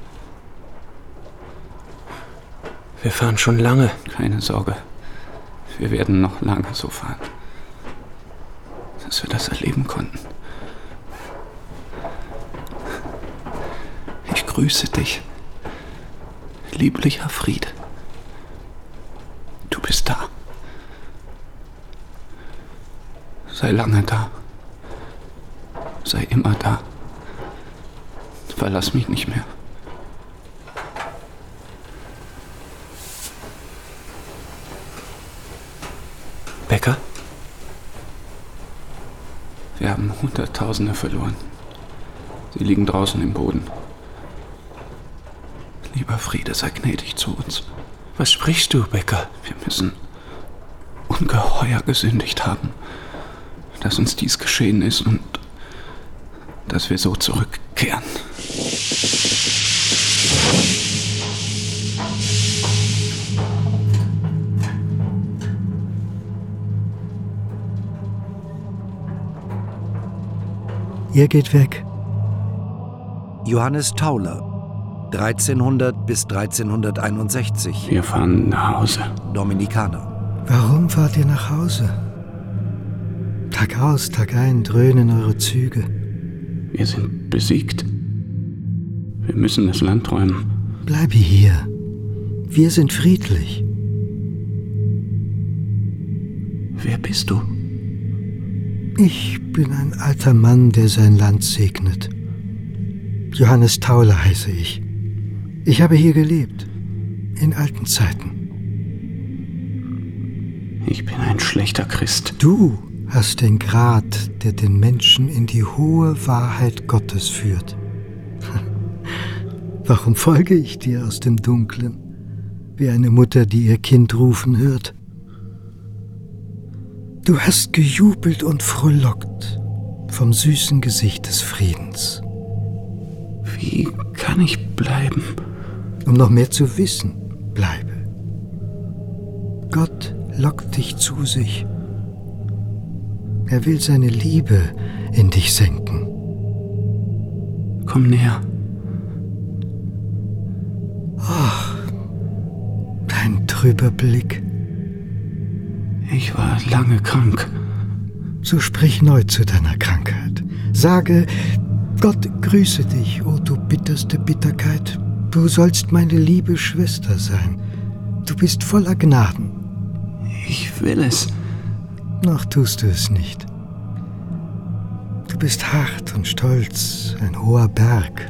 Wir fahren schon lange. Keine Sorge. Wir werden noch lange so fahren. Dass wir das erleben konnten. Ich grüße dich. Lieblicher Friede. Du bist da. Sei lange da. Sei immer da. Verlass mich nicht mehr. Becker? Wir haben Hunderttausende verloren. Sie liegen draußen im Boden. Lieber Friede, sei gnädig zu uns. Was sprichst du, Becker? Wir müssen ungeheuer gesündigt haben, dass uns dies geschehen ist und dass wir so zurückkehren. Ihr geht weg. Johannes Tauler, dreizehnhundert bis dreizehnhunderteinundsechzig. Wir fahren nach Hause. Dominikaner. Warum fahrt ihr nach Hause? Tag aus, Tag ein dröhnen eure Züge. Wir sind besiegt. Wir müssen das Land räumen. Bleibe hier. Wir sind friedlich. Wer bist du? Ich bin ein alter Mann, der sein Land segnet. Johannes Tauler heiße ich. Ich habe hier gelebt. In alten Zeiten. Ich bin ein schlechter Christ. Du hast den Grat, der den Menschen in die hohe Wahrheit Gottes führt. Warum folge ich dir aus dem Dunklen, wie eine Mutter, die ihr Kind rufen hört? Du hast gejubelt und frohlockt vom süßen Gesicht des Friedens. Wie kann ich bleiben? Um noch mehr zu wissen, bleibe. Gott lockt dich zu sich. Er will seine Liebe in dich senken. Komm näher. Ach, dein trüber Blick. Ich war lange krank. So sprich neu zu deiner Krankheit. Sage, Gott grüße dich, o du bitterste Bitterkeit. Du sollst meine liebe Schwester sein. Du bist voller Gnaden. Ich will es. Noch tust du es nicht. Du bist hart und stolz, ein hoher Berg.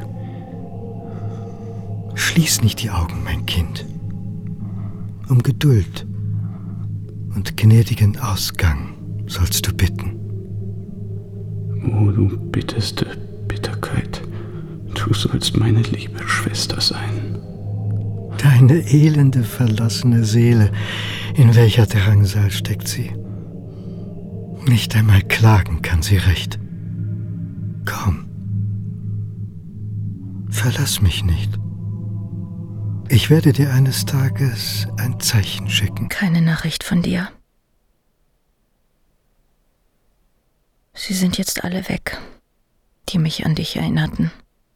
Schließ nicht die Augen, mein Kind. Um Geduld und gnädigen Ausgang sollst du bitten. O du bitterste Bitterkeit, du sollst meine liebe Schwester sein. Deine elende, verlassene Seele, in welcher Drangsal steckt sie? Nicht einmal klagen kann sie recht. Komm, verlass mich nicht. Ich werde dir eines Tages ein Zeichen schicken. Keine Nachricht von dir. Sie sind jetzt alle weg, die mich an dich erinnerten.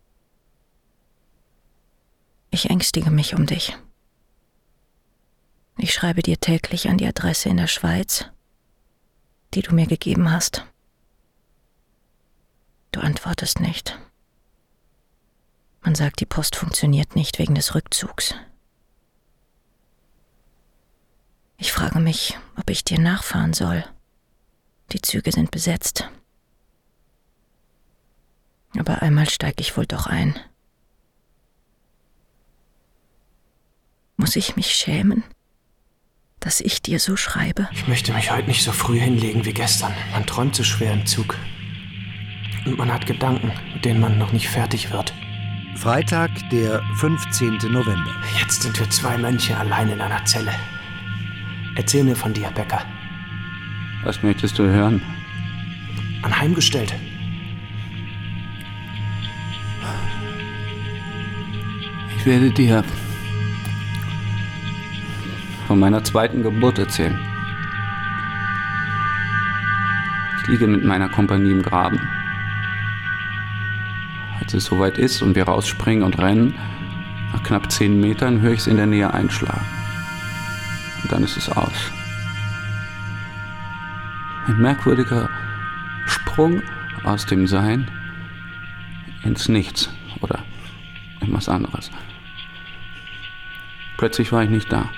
Ich ängstige mich um dich. Ich schreibe dir täglich an die Adresse in der Schweiz, die du mir gegeben hast. Du antwortest nicht. Man sagt, die Post funktioniert nicht wegen des Rückzugs. Ich frage mich, ob ich dir nachfahren soll. Die Züge sind besetzt. Aber einmal steige ich wohl doch ein. Muss ich mich schämen, dass ich dir so schreibe? Ich möchte mich heute nicht so früh hinlegen wie gestern. Man träumt so schwer im Zug. Und man hat Gedanken, mit denen man noch nicht fertig wird. Freitag, der fünfzehnten November. Jetzt sind wir zwei Mönche allein in einer Zelle. Erzähl mir von dir, Becker. Was möchtest du hören? Anheimgestellt. Ich werde dir von meiner zweiten Geburt erzählen. Ich liege mit meiner Kompanie im Graben. Als es soweit ist und wir rausspringen und rennen, nach knapp zehn Metern höre ich es in der Nähe einschlagen. Und dann ist es aus. Ein merkwürdiger Sprung aus dem Sein ins Nichts oder in was anderes. Plötzlich war ich nicht da.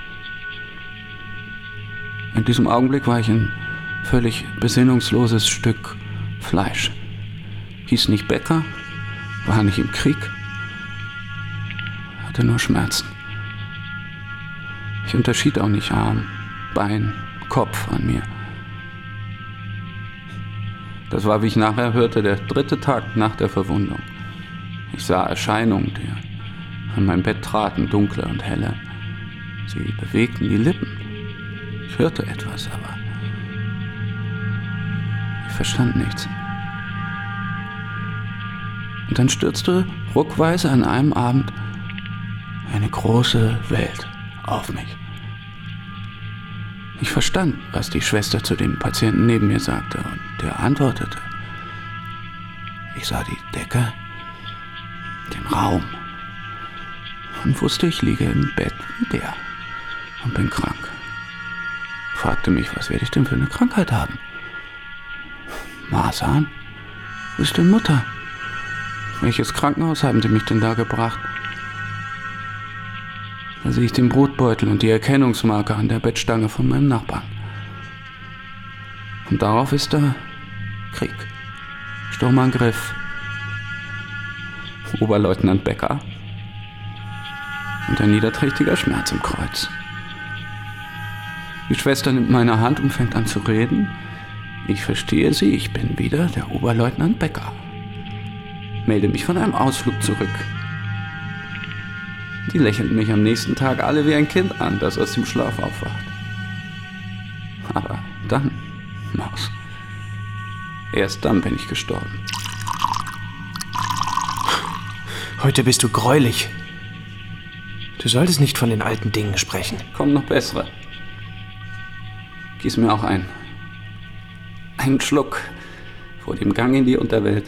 In diesem Augenblick war ich ein völlig besinnungsloses Stück Fleisch. Hieß nicht Becker, war nicht im Krieg, hatte nur Schmerzen. Ich unterschied auch nicht Arm, Bein, Kopf an mir. Das war, wie ich nachher hörte, der dritte Tag nach der Verwundung. Ich sah Erscheinungen, die an mein Bett traten, dunkle und helle. Sie bewegten die Lippen. Ich hörte etwas, aber ich verstand nichts. Und dann stürzte ruckweise an einem Abend eine große Welt auf mich. Ich verstand, was die Schwester zu dem Patienten neben mir sagte, und der antwortete. Ich sah die Decke, den Raum und wusste, ich liege im Bett wie der und bin krank. Fragte mich, was werde ich denn für eine Krankheit haben? Masern? Wo ist denn Mutter? Welches Krankenhaus haben Sie mich denn da gebracht? Da sehe ich den Brotbeutel und die Erkennungsmarke an der Bettstange von meinem Nachbarn. Und darauf ist da Krieg, Sturmangriff, Oberleutnant Becker und ein niederträchtiger Schmerz im Kreuz. Die Schwester nimmt meine Hand und fängt an zu reden. Ich verstehe sie, ich bin wieder der Oberleutnant Becker. Melde mich von einem Ausflug zurück. Die lächeln mich am nächsten Tag alle wie ein Kind an, das aus dem Schlaf aufwacht. Aber dann, Maus, erst dann bin ich gestorben. Heute bist du gräulich. Du solltest nicht von den alten Dingen sprechen. Kommen noch bessere. Gieß mir auch ein. Einen Schluck vor dem Gang in die Unterwelt.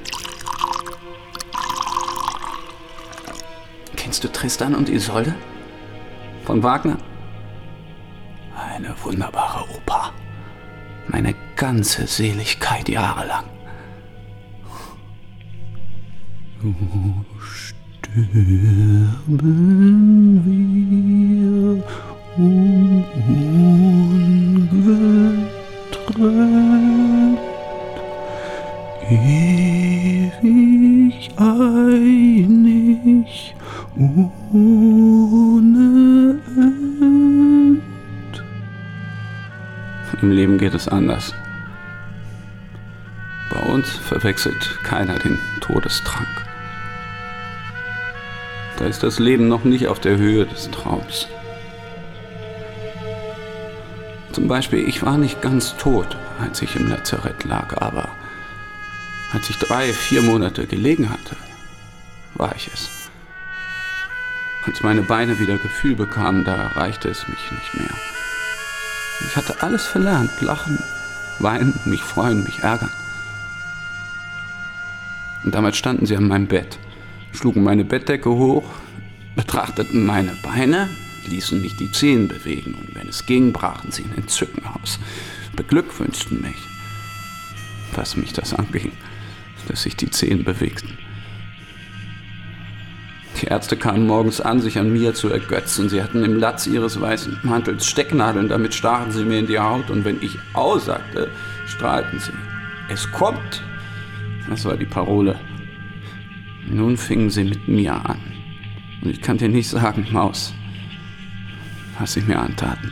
Kennst du Tristan und Isolde? Von Wagner? Eine wunderbare Oper. Meine ganze Seligkeit jahrelang. So sterben wir ungewiss. einig ohne End. Im Leben geht es anders. Bei uns verwechselt keiner den Todestrank. Da ist das Leben noch nicht auf der Höhe des Traums. Zum Beispiel, ich war nicht ganz tot, als ich im Lazarett lag, aber als ich drei, vier Monate gelegen hatte, war ich es. Als meine Beine wieder Gefühl bekamen, da erreichte es mich nicht mehr. Ich hatte alles verlernt, lachen, weinen, mich freuen, mich ärgern. Und damals standen sie an meinem Bett, schlugen meine Bettdecke hoch, betrachteten meine Beine, ließen mich die Zehen bewegen und wenn es ging, brachen sie in Entzücken aus, beglückwünschten mich, was mich das anging, dass sich die Zehen bewegten. Die Ärzte kamen morgens an, sich an mir zu ergötzen. Sie hatten im Latz ihres weißen Mantels Stecknadeln, damit stachen sie mir in die Haut und wenn ich aussagte, strahlten sie. Es kommt! Das war die Parole. Nun fingen sie mit mir an. Und ich kann dir nicht sagen, Maus, was sie mir antaten.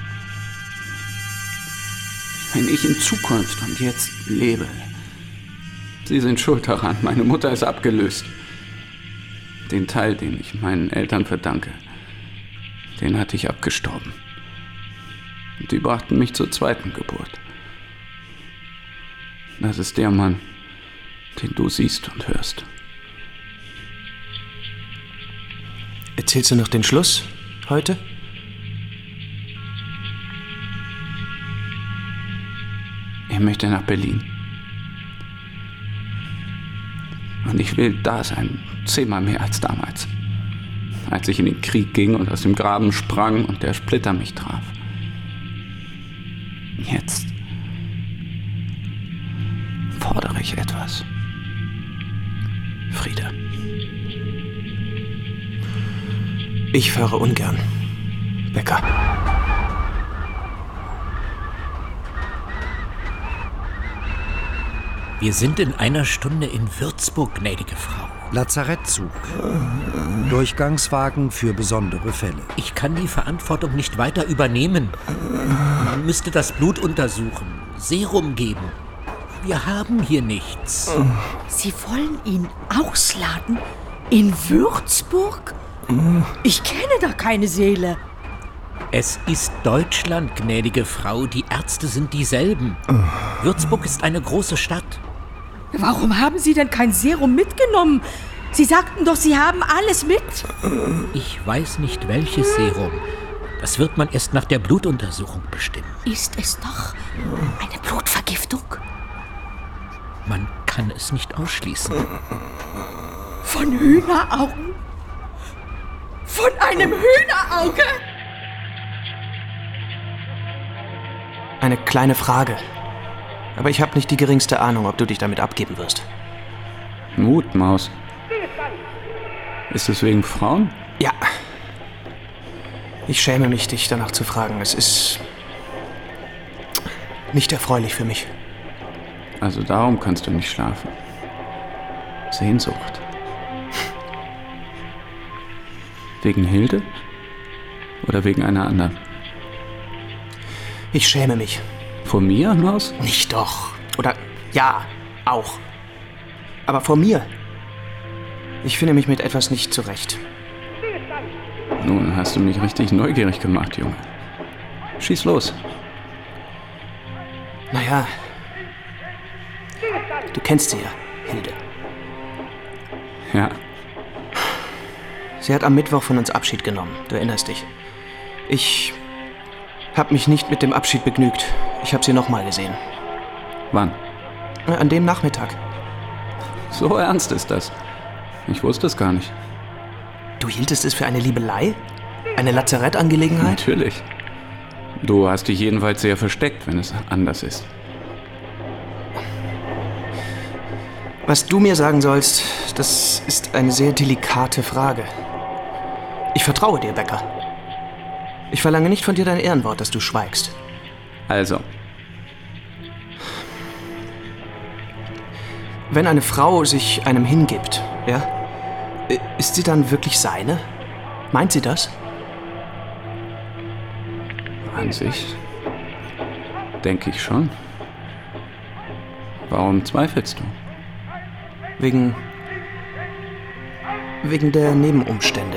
Wenn ich in Zukunft und jetzt lebe, sie sind schuld daran, meine Mutter ist abgelöst. Den Teil, den ich meinen Eltern verdanke, den hatte ich abgestorben. Und die brachten mich zur zweiten Geburt. Das ist der Mann, den du siehst und hörst. Erzählst du noch den Schluss heute? Ich möchte nach Berlin. Und ich will da sein, zehnmal mehr als damals. Als ich in den Krieg ging und aus dem Graben sprang und der Splitter mich traf. Jetzt fordere ich etwas. Friede. Ich fahre ungern, Becker. Wir sind in einer Stunde in Würzburg, gnädige Frau. Lazarettzug. Durchgangswagen für besondere Fälle. Ich kann die Verantwortung nicht weiter übernehmen. Man müsste das Blut untersuchen, Serum geben. Wir haben hier nichts. Sie wollen ihn ausladen? In Würzburg? Ich kenne da keine Seele. Es ist Deutschland, gnädige Frau. Die Ärzte sind dieselben. Würzburg ist eine große Stadt. Warum haben Sie denn kein Serum mitgenommen? Sie sagten doch, Sie haben alles mit. Ich weiß nicht, welches Serum. Das wird man erst nach der Blutuntersuchung bestimmen. Ist es doch eine Blutvergiftung? Man kann es nicht ausschließen. Von Hühneraugen? Von einem Hühnerauge? Eine kleine Frage. Aber ich habe nicht die geringste Ahnung, ob du dich damit abgeben wirst. Mut, Maus. Ist es wegen Frauen? Ja. Ich schäme mich, dich danach zu fragen. Es ist nicht erfreulich für mich. Also darum kannst du nicht schlafen. Sehnsucht. Wegen Hilde? Oder wegen einer anderen? Ich schäme mich. Vor mir, Maus? Nicht doch. Oder ja, auch. Aber vor mir. Ich finde mich mit etwas nicht zurecht. Nun hast du mich richtig neugierig gemacht, Junge. Schieß los. Naja. Du kennst sie ja, Hilde. Ja. Sie hat am Mittwoch von uns Abschied genommen. Du erinnerst dich. Ich hab mich nicht mit dem Abschied begnügt. Ich habe sie nochmal gesehen. Wann? An dem Nachmittag. So ernst ist das. Ich wusste es gar nicht. Du hieltest es für eine Liebelei? Eine Lazarettangelegenheit? Natürlich. Du hast dich jedenfalls sehr versteckt, wenn es anders ist. Was du mir sagen sollst, das ist eine sehr delikate Frage. Ich vertraue dir, Becker. Ich verlange nicht von dir dein Ehrenwort, dass du schweigst. Also. Wenn eine Frau sich einem hingibt, Ja? Ist sie dann wirklich seine? Meint sie das? An sich denke ich schon. Warum zweifelst du? Wegen... wegen der Nebenumstände.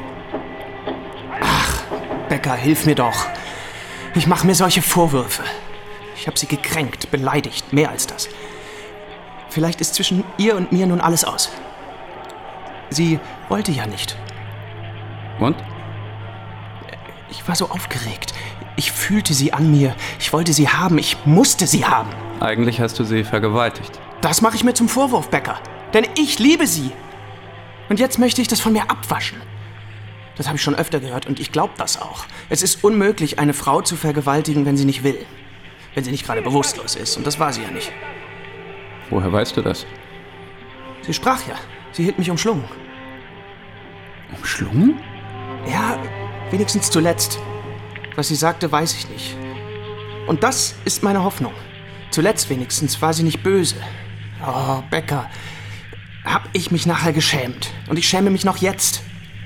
Ach, Becker, hilf mir doch. Ich mache mir solche Vorwürfe. Ich habe sie gekränkt, beleidigt, mehr als das. Vielleicht ist zwischen ihr und mir nun alles aus. Sie wollte ja nicht. Und? Ich war so aufgeregt. Ich fühlte sie an mir. Ich wollte sie haben. Ich musste sie haben. Eigentlich hast du sie vergewaltigt. Das mache ich mir zum Vorwurf, Becker. Denn ich liebe sie. Und jetzt möchte ich das von mir abwaschen. Das habe ich schon öfter gehört und ich glaube das auch. Es ist unmöglich, eine Frau zu vergewaltigen, wenn sie nicht will. Wenn sie nicht gerade bewusstlos ist. Und das war sie ja nicht. Woher weißt du das? Sie sprach ja. Sie hielt mich umschlungen. Umschlungen? Ja, wenigstens zuletzt. Was sie sagte, weiß ich nicht. Und das ist meine Hoffnung. Zuletzt wenigstens war sie nicht böse. Oh, Becker, hab ich mich nachher geschämt. Und ich schäme mich noch jetzt.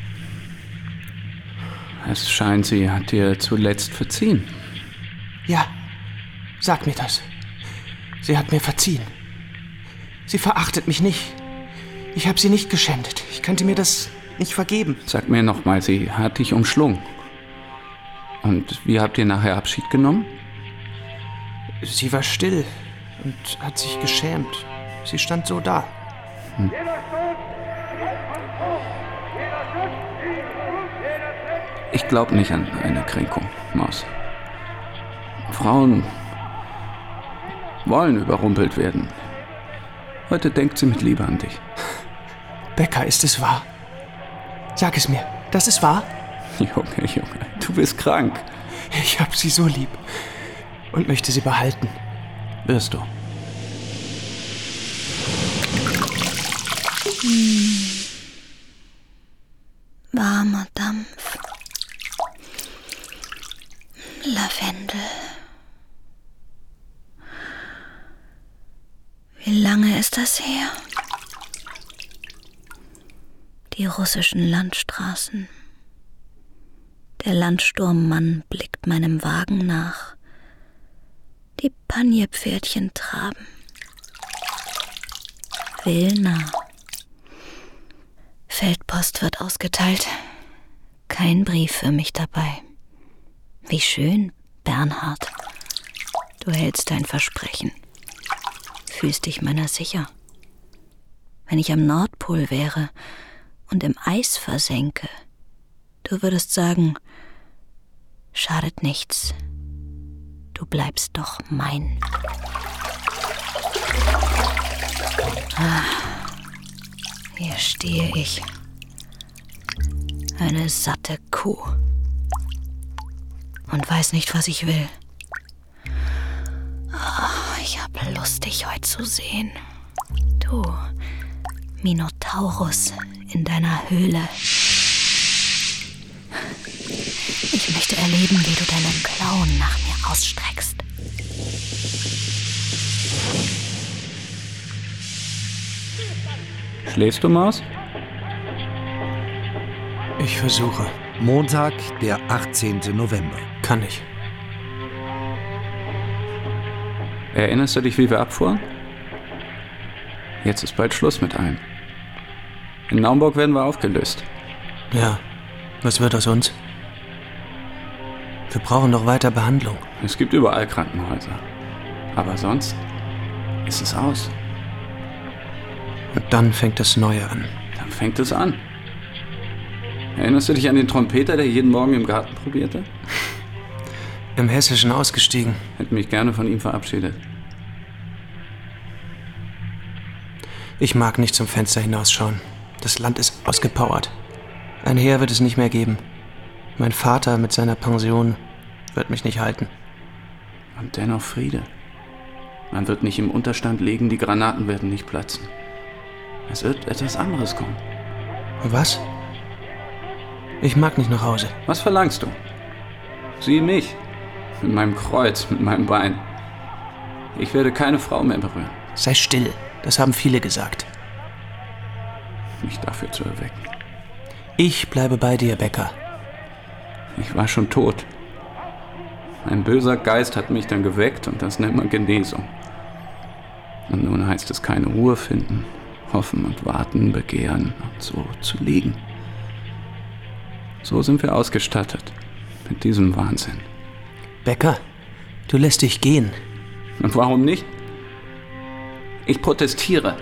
Es scheint, sie hat dir zuletzt verziehen. Ja, sag mir das. Sie hat mir verziehen. Sie verachtet mich nicht. Ich habe sie nicht geschändet. Ich könnte mir das nicht vergeben. Sag mir nochmal, sie hat dich umschlungen. Und wie habt ihr nachher Abschied genommen? Sie war still und hat sich geschämt. Sie stand so da. Hm. Ich glaube nicht an eine Kränkung, Maus. Frauen wollen überrumpelt werden. Heute denkt sie mit Liebe an dich. Becker, ist es wahr? Sag es mir, das ist wahr? Junge, Junge, du bist krank. Ich hab sie so lieb und möchte sie behalten. Wirst du. Hm. Warmer Dampf. Lavendel. Wie lange ist das her? Die russischen Landstraßen. Der Landsturmmann blickt meinem Wagen nach. Die Panierpferdchen traben. Wilna. Feldpost wird ausgeteilt. Kein Brief für mich dabei. Wie schön, Bernhard. Du hältst dein Versprechen. Fühlst dich meiner sicher. Wenn ich am Nordpol wäre und im Eis versenke, du würdest sagen, schadet nichts. Du bleibst doch mein. Ah, hier stehe ich. Eine satte Kuh. Und weiß nicht, was ich will. Oh, ich hab Lust, dich heute zu sehen. Du, Minotaurus in deiner Höhle. Ich möchte erleben, wie du deinen Klauen nach mir ausstreckst. Schläfst du, Maus? Ich versuche. Montag, der achtzehnten November. Kann ich. Erinnerst du dich, wie wir abfuhren? Jetzt ist bald Schluss mit allem. In Naumburg werden wir aufgelöst. Ja, was wird aus uns? Wir brauchen doch weiter Behandlung. Es gibt überall Krankenhäuser. Aber sonst ist es aus. Und dann fängt das Neue an. Dann fängt es an. Erinnerst du dich an den Trompeter, der jeden Morgen im Garten probierte? Im Hessischen ausgestiegen. Hätte mich gerne von ihm verabschiedet. Ich mag nicht zum Fenster hinausschauen. Das Land ist ausgepowert. Ein Heer wird es nicht mehr geben. Mein Vater mit seiner Pension wird mich nicht halten. Und dennoch Friede. Man wird nicht im Unterstand liegen, die Granaten werden nicht platzen. Es wird etwas anderes kommen. Was? Ich mag nicht nach Hause. Was verlangst du? Sieh mich. Mit meinem Kreuz, mit meinem Bein. Ich werde keine Frau mehr berühren. Sei still. Das haben viele gesagt. mich dafür zu erwecken. Ich bleibe bei dir, Becker. Ich war schon tot. Ein böser Geist hat mich dann geweckt und das nennt man Genesung. Und nun heißt es keine Ruhe finden, hoffen und warten, begehren und so zu liegen. So sind wir ausgestattet, mit diesem Wahnsinn. Becker, du lässt dich gehen. Und warum nicht? Ich protestiere.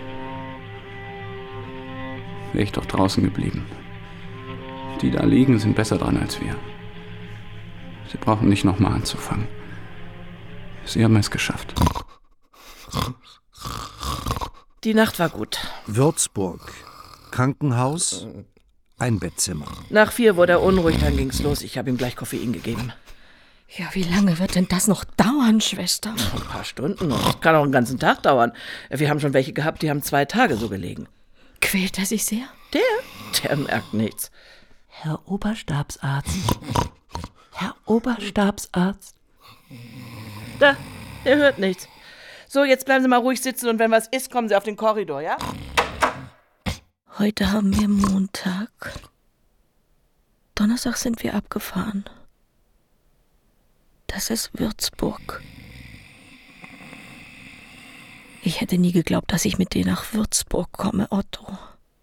Wäre ich doch draußen geblieben. Die da liegen, sind besser dran als wir. Sie brauchen nicht nochmal anzufangen. Sie haben es geschafft. Die Nacht war gut. Würzburg. Krankenhaus. Ein Bettzimmer. Nach vier wurde er unruhig, dann ging's los. Ich habe ihm gleich Koffein gegeben. Ja, wie lange wird denn das noch dauern, Schwester? Ein paar Stunden. Das kann auch einen ganzen Tag dauern. Wir haben schon welche gehabt, die haben zwei Tage so gelegen. Quält er sich sehr? Der? Der merkt nichts. Herr Oberstabsarzt. Herr Oberstabsarzt. Da, der hört nichts. So, jetzt bleiben Sie mal ruhig sitzen und wenn was ist, kommen Sie auf den Korridor, ja? Heute haben wir Montag. Donnerstag sind wir abgefahren. Das ist Würzburg. Ich hätte nie geglaubt, dass ich mit dir nach Würzburg komme, Otto.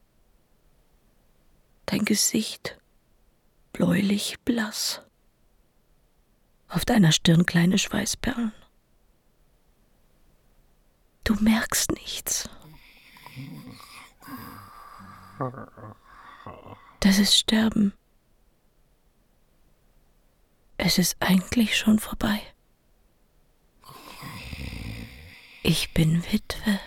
Dein Gesicht bläulich blass. Auf deiner Stirn kleine Schweißperlen. Du merkst nichts. Das ist Sterben. Es ist eigentlich schon vorbei. Ich bin Witwe.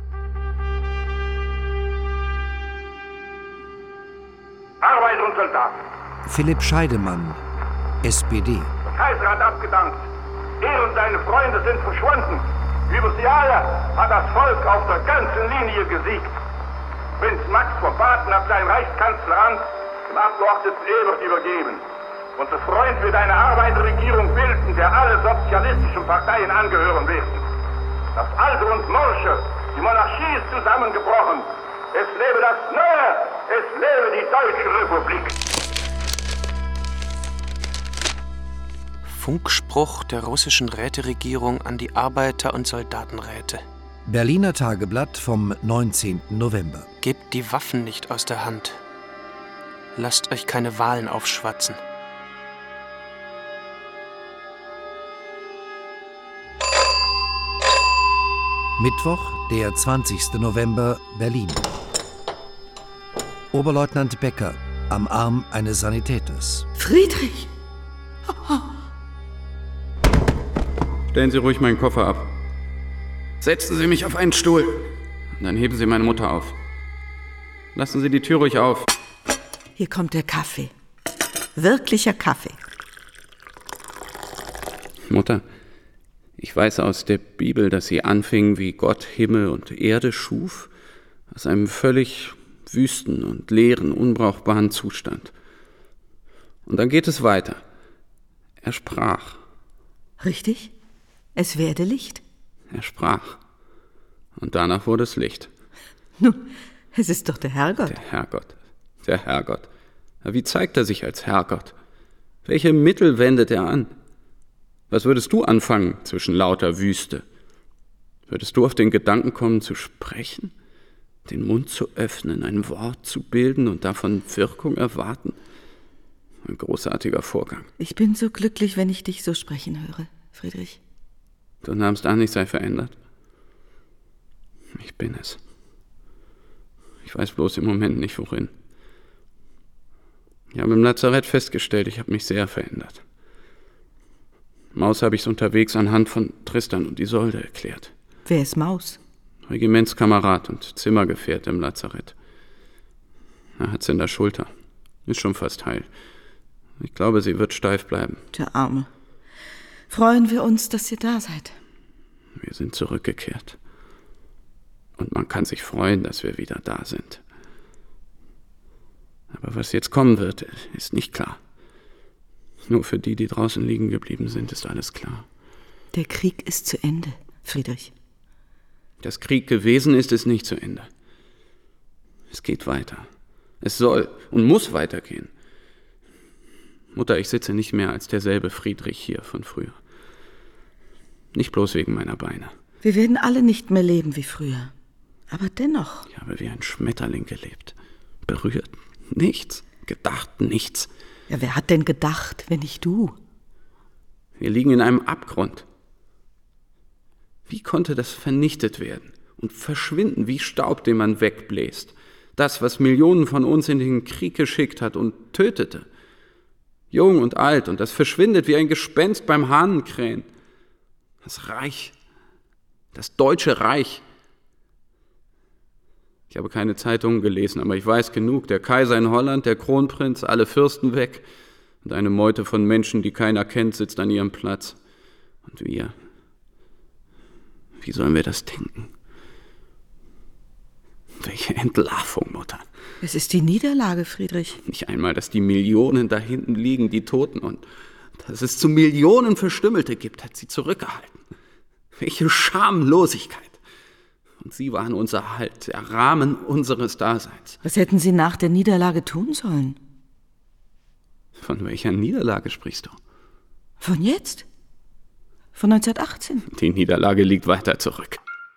Arbeit und Soldaten. Philipp Scheidemann, S P D. Der Kaiser hat abgedankt. Er und seine Freunde sind verschwunden. Über sie alle hat das Volk auf der ganzen Linie gesiegt. Prinz Max von Baden hat sein Reichskanzleramt dem Abgeordneten Ebert übergeben. Unser Freund wird eine Arbeiterregierung bilden, der alle sozialistischen Parteien angehören werden. Das Alte und Morsche, die Monarchie ist zusammengebrochen. Es lebe das Neue, es lebe die Deutsche Republik. Funkspruch der russischen Räteregierung an die Arbeiter- und Soldatenräte. Berliner Tageblatt vom neunzehnten November. Gebt die Waffen nicht aus der Hand. Lasst euch keine Wahlen aufschwatzen. Mittwoch, der zwanzigsten November, Berlin. Oberleutnant Becker am Arm eines Sanitäters. Friedrich! Stellen Sie ruhig meinen Koffer ab. Setzen Sie mich auf einen Stuhl. Und dann heben Sie meine Mutter auf. Lassen Sie die Tür ruhig auf. Hier kommt der Kaffee. Wirklicher Kaffee. Mutter, ich weiß aus der Bibel, dass Sie anfingen, wie Gott Himmel und Erde schuf, aus einem völlig wüsten und leeren, unbrauchbaren Zustand. Und dann geht es weiter. Er sprach. Richtig? Es werde Licht. Er sprach. Und danach wurde es Licht. Nun, es ist doch der Herrgott. Der Herrgott. Der Herrgott. Wie zeigt er sich als Herrgott? Welche Mittel wendet er an? Was würdest du anfangen zwischen lauter Wüste? Würdest du auf den Gedanken kommen, zu sprechen? Den Mund zu öffnen, ein Wort zu bilden und davon Wirkung erwarten? Ein großartiger Vorgang. Ich bin so glücklich, wenn ich dich so sprechen höre, Friedrich. Du nahmst an, ich sei verändert. Ich bin es. Ich weiß bloß im Moment nicht, worin. Ich habe im Lazarett festgestellt, ich habe mich sehr verändert. Maus habe ich es unterwegs anhand von Tristan und Isolde erklärt. Wer ist Maus? Regimentskamerad und Zimmergefährte im Lazarett. Er hat's in der Schulter. Ist schon fast heil. Ich glaube, sie wird steif bleiben. Der Arme. Freuen wir uns, dass ihr da seid. Wir sind zurückgekehrt. Und man kann sich freuen, dass wir wieder da sind. Aber was jetzt kommen wird, ist nicht klar. Nur für die, die draußen liegen geblieben sind, ist alles klar. Der Krieg ist zu Ende, Friedrich. Dass Krieg gewesen ist, ist nicht zu Ende. Es geht weiter. Es soll und muss weitergehen. Mutter, ich sitze nicht mehr als derselbe Friedrich hier von früher. Nicht bloß wegen meiner Beine. Wir werden alle nicht mehr leben wie früher. Aber dennoch. Ich habe wie ein Schmetterling gelebt. Berührt. Nichts. Gedacht. Nichts. Ja, wer hat denn gedacht, wenn nicht du? Wir liegen in einem Abgrund. Wie konnte das vernichtet werden und verschwinden wie Staub, den man wegbläst? Das, was Millionen von uns in den Krieg geschickt hat und tötete. Jung und alt, und das verschwindet wie ein Gespenst beim Hahnenkrähen. Das Reich, das Deutsche Reich. Ich habe keine Zeitungen gelesen, aber ich weiß genug. Der Kaiser in Holland, der Kronprinz, alle Fürsten weg. Und eine Meute von Menschen, die keiner kennt, sitzt an ihrem Platz. Und wir, wie sollen wir das denken? Welche Entlarvung, Mutter. Es ist die Niederlage, Friedrich. Nicht einmal, dass die Millionen da hinten liegen, die Toten, und dass es zu Millionen Verstümmelte gibt, hat sie zurückgehalten. Welche Schamlosigkeit. Und sie waren unser Halt, der Rahmen unseres Daseins. Was hätten Sie nach der Niederlage tun sollen? Von welcher Niederlage sprichst du? Von jetzt? Von neunzehnhundertachtzehn? Die Niederlage liegt weiter zurück.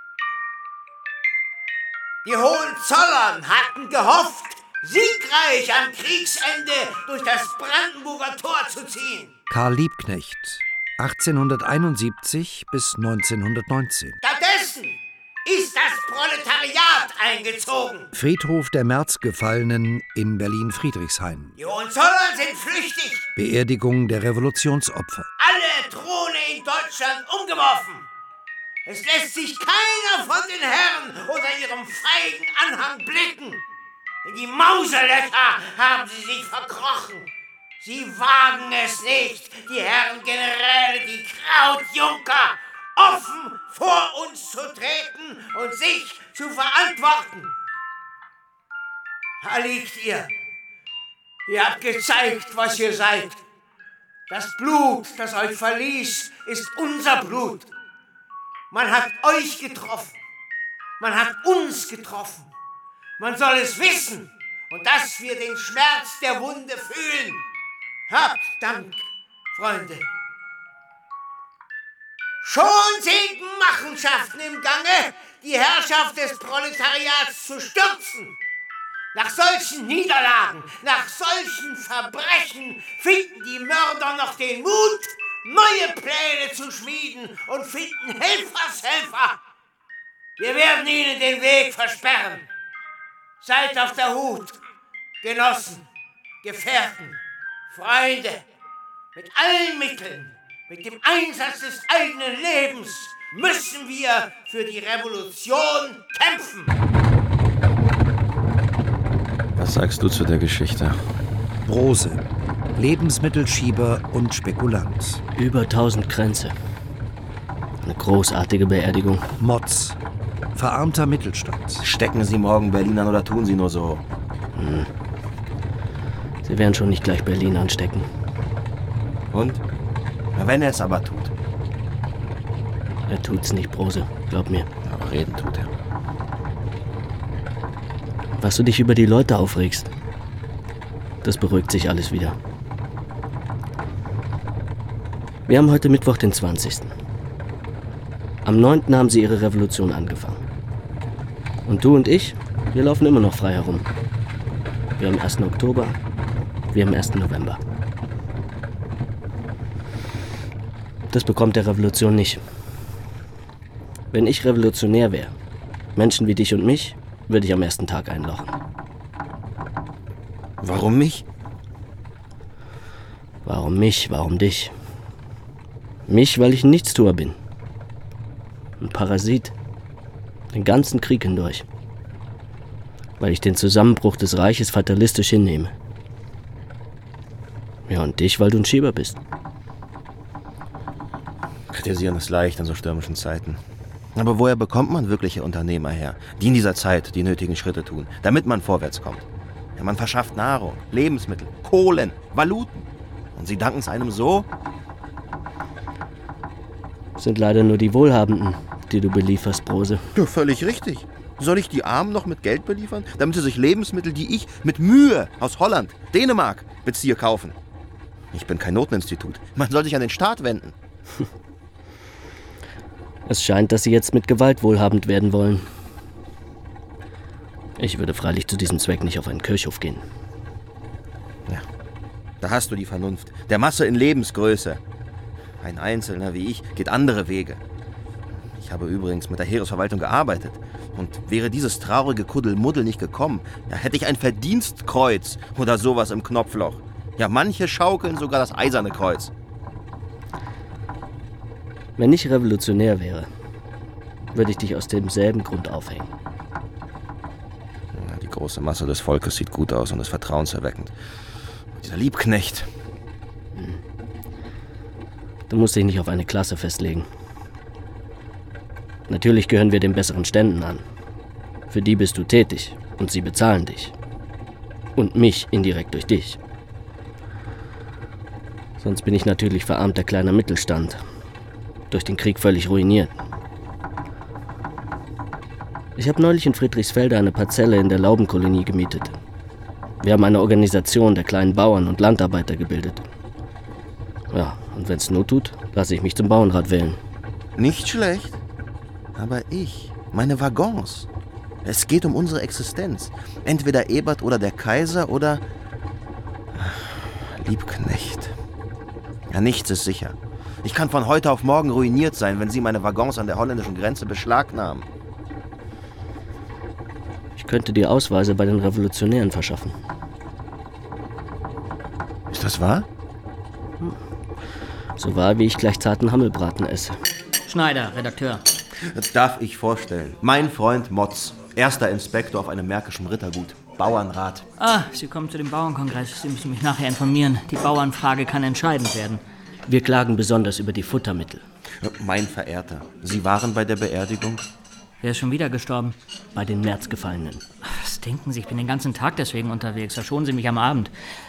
Die Hohenzollern hatten gehofft, siegreich am Kriegsende durch das Brandenburger Tor zu ziehen. Karl Liebknecht, achtzehnhunderteinundsiebzig bis neunzehnhundertneunzehn. Stattdessen ist das Proletariat eingezogen. Friedhof der Märzgefallenen in Berlin-Friedrichshain. Die Hohenzollern sind flüchtig. Beerdigung der Revolutionsopfer. Alle Throne in Deutschland umgeworfen. Es lässt sich keiner von den Herren unter ihrem feigen Anhang blicken. In die Mauserlöcher haben sie sich verkrochen. Sie wagen es nicht, die Herren Generäle, die Krautjunker, offen vor uns zu treten und sich zu verantworten. Da liegt ihr. Ihr habt gezeigt, was ihr seid. Das Blut, das euch verließ, ist unser Blut. Man hat euch getroffen. Man hat uns getroffen. Man soll es wissen und dass wir den Schmerz der Wunde fühlen. Habt Dank, Freunde. Schon sind Machenschaften im Gange, die Herrschaft des Proletariats zu stürzen. Nach solchen Niederlagen, nach solchen Verbrechen finden die Mörder noch den Mut, neue Pläne zu schmieden und finden Helfershelfer. Wir werden ihnen den Weg versperren. Seid auf der Hut, Genossen, Gefährten, Freunde, mit allen Mitteln, mit dem Einsatz des eigenen Lebens müssen wir für die Revolution kämpfen. Was sagst du zu der Geschichte? Brose, Lebensmittelschieber und Spekulant. Über tausend Kränze. Eine großartige Beerdigung. Motz, verarmter Mittelstand. Stecken Sie morgen Berlin an oder tun Sie nur so? Hm. Sie werden schon nicht gleich Berlin anstecken. Und? Wenn er es aber tut. Er tut's nicht, Brose, glaub mir. Aber reden tut er. Was du dich über die Leute aufregst, das beruhigt sich alles wieder. Wir haben heute Mittwoch, den zwanzigsten Am neunten haben sie ihre Revolution angefangen. Und du und ich, wir laufen immer noch frei herum. Wir haben ersten Oktober, wir haben ersten November. Das bekommt der Revolution nicht. Wenn ich Revolutionär wäre, Menschen wie dich und mich, würde ich am ersten Tag einlochen. Warum mich? Warum mich? Warum dich? Mich, weil ich ein Nichtstuer bin. Ein Parasit. Den ganzen Krieg hindurch. Weil ich den Zusammenbruch des Reiches fatalistisch hinnehme. Ja, und dich, weil du ein Schieber bist. Kritisieren ist leicht in so stürmischen Zeiten. Aber woher bekommt man wirkliche Unternehmer her, die in dieser Zeit die nötigen Schritte tun, damit man vorwärts kommt? Ja, man verschafft Nahrung, Lebensmittel, Kohlen, Valuten. Und sie danken es einem so? Sind leider nur die Wohlhabenden, die du belieferst, Brose. Ja, völlig richtig. Soll ich die Armen noch mit Geld beliefern, damit sie sich Lebensmittel, die ich mit Mühe aus Holland, Dänemark beziehe, kaufen? Ich bin kein Noteninstitut. Man soll sich an den Staat wenden. Es scheint, dass Sie jetzt mit Gewalt wohlhabend werden wollen. Ich würde freilich zu diesem Zweck nicht auf einen Kirchhof gehen. Ja, da hast du die Vernunft. Der Masse in Lebensgröße. Ein Einzelner wie ich geht andere Wege. Ich habe übrigens mit der Heeresverwaltung gearbeitet. Und wäre dieses traurige Kuddelmuddel nicht gekommen, ja, hätte ich ein Verdienstkreuz oder sowas im Knopfloch. Ja, manche schaukeln sogar das eiserne Kreuz. Wenn ich revolutionär wäre, würde ich dich aus demselben Grund aufhängen. Ja, die große Masse des Volkes sieht gut aus und ist vertrauenserweckend. Dieser Liebknecht. Du musst dich nicht auf eine Klasse festlegen. Natürlich gehören wir den besseren Ständen an. Für die bist du tätig und sie bezahlen dich. Und mich indirekt durch dich. Sonst bin ich natürlich verarmter kleiner Mittelstand. Durch den Krieg völlig ruiniert. Ich habe neulich in Friedrichsfelde eine Parzelle in der Laubenkolonie gemietet. Wir haben eine Organisation der kleinen Bauern und Landarbeiter gebildet. Ja, und wenn es Not tut, lasse ich mich zum Bauernrat wählen. Nicht schlecht. Aber ich, meine Waggons. Es geht um unsere Existenz. Entweder Ebert oder der Kaiser oder... Liebknecht. Ja, nichts ist sicher. Ich kann von heute auf morgen ruiniert sein, wenn Sie meine Waggons an der holländischen Grenze beschlagnahmen. Ich könnte dir Ausweise bei den Revolutionären verschaffen. Ist das wahr? So wahr, wie ich gleich zarten Hammelbraten esse. Schneider, Redakteur. Das darf ich vorstellen. Mein Freund Motz, erster Inspektor auf einem märkischen Rittergut. Bauernrat. Ah, Sie kommen zu dem Bauernkongress. Sie müssen mich nachher informieren. Die Bauernfrage kann entscheidend werden. Wir klagen besonders über die Futtermittel. Mein Verehrter, Sie waren bei der Beerdigung? Wer ist schon wieder gestorben? Bei den Märzgefallenen. Was denken Sie? Ich bin den ganzen Tag deswegen unterwegs. Verschonen Sie mich am Abend.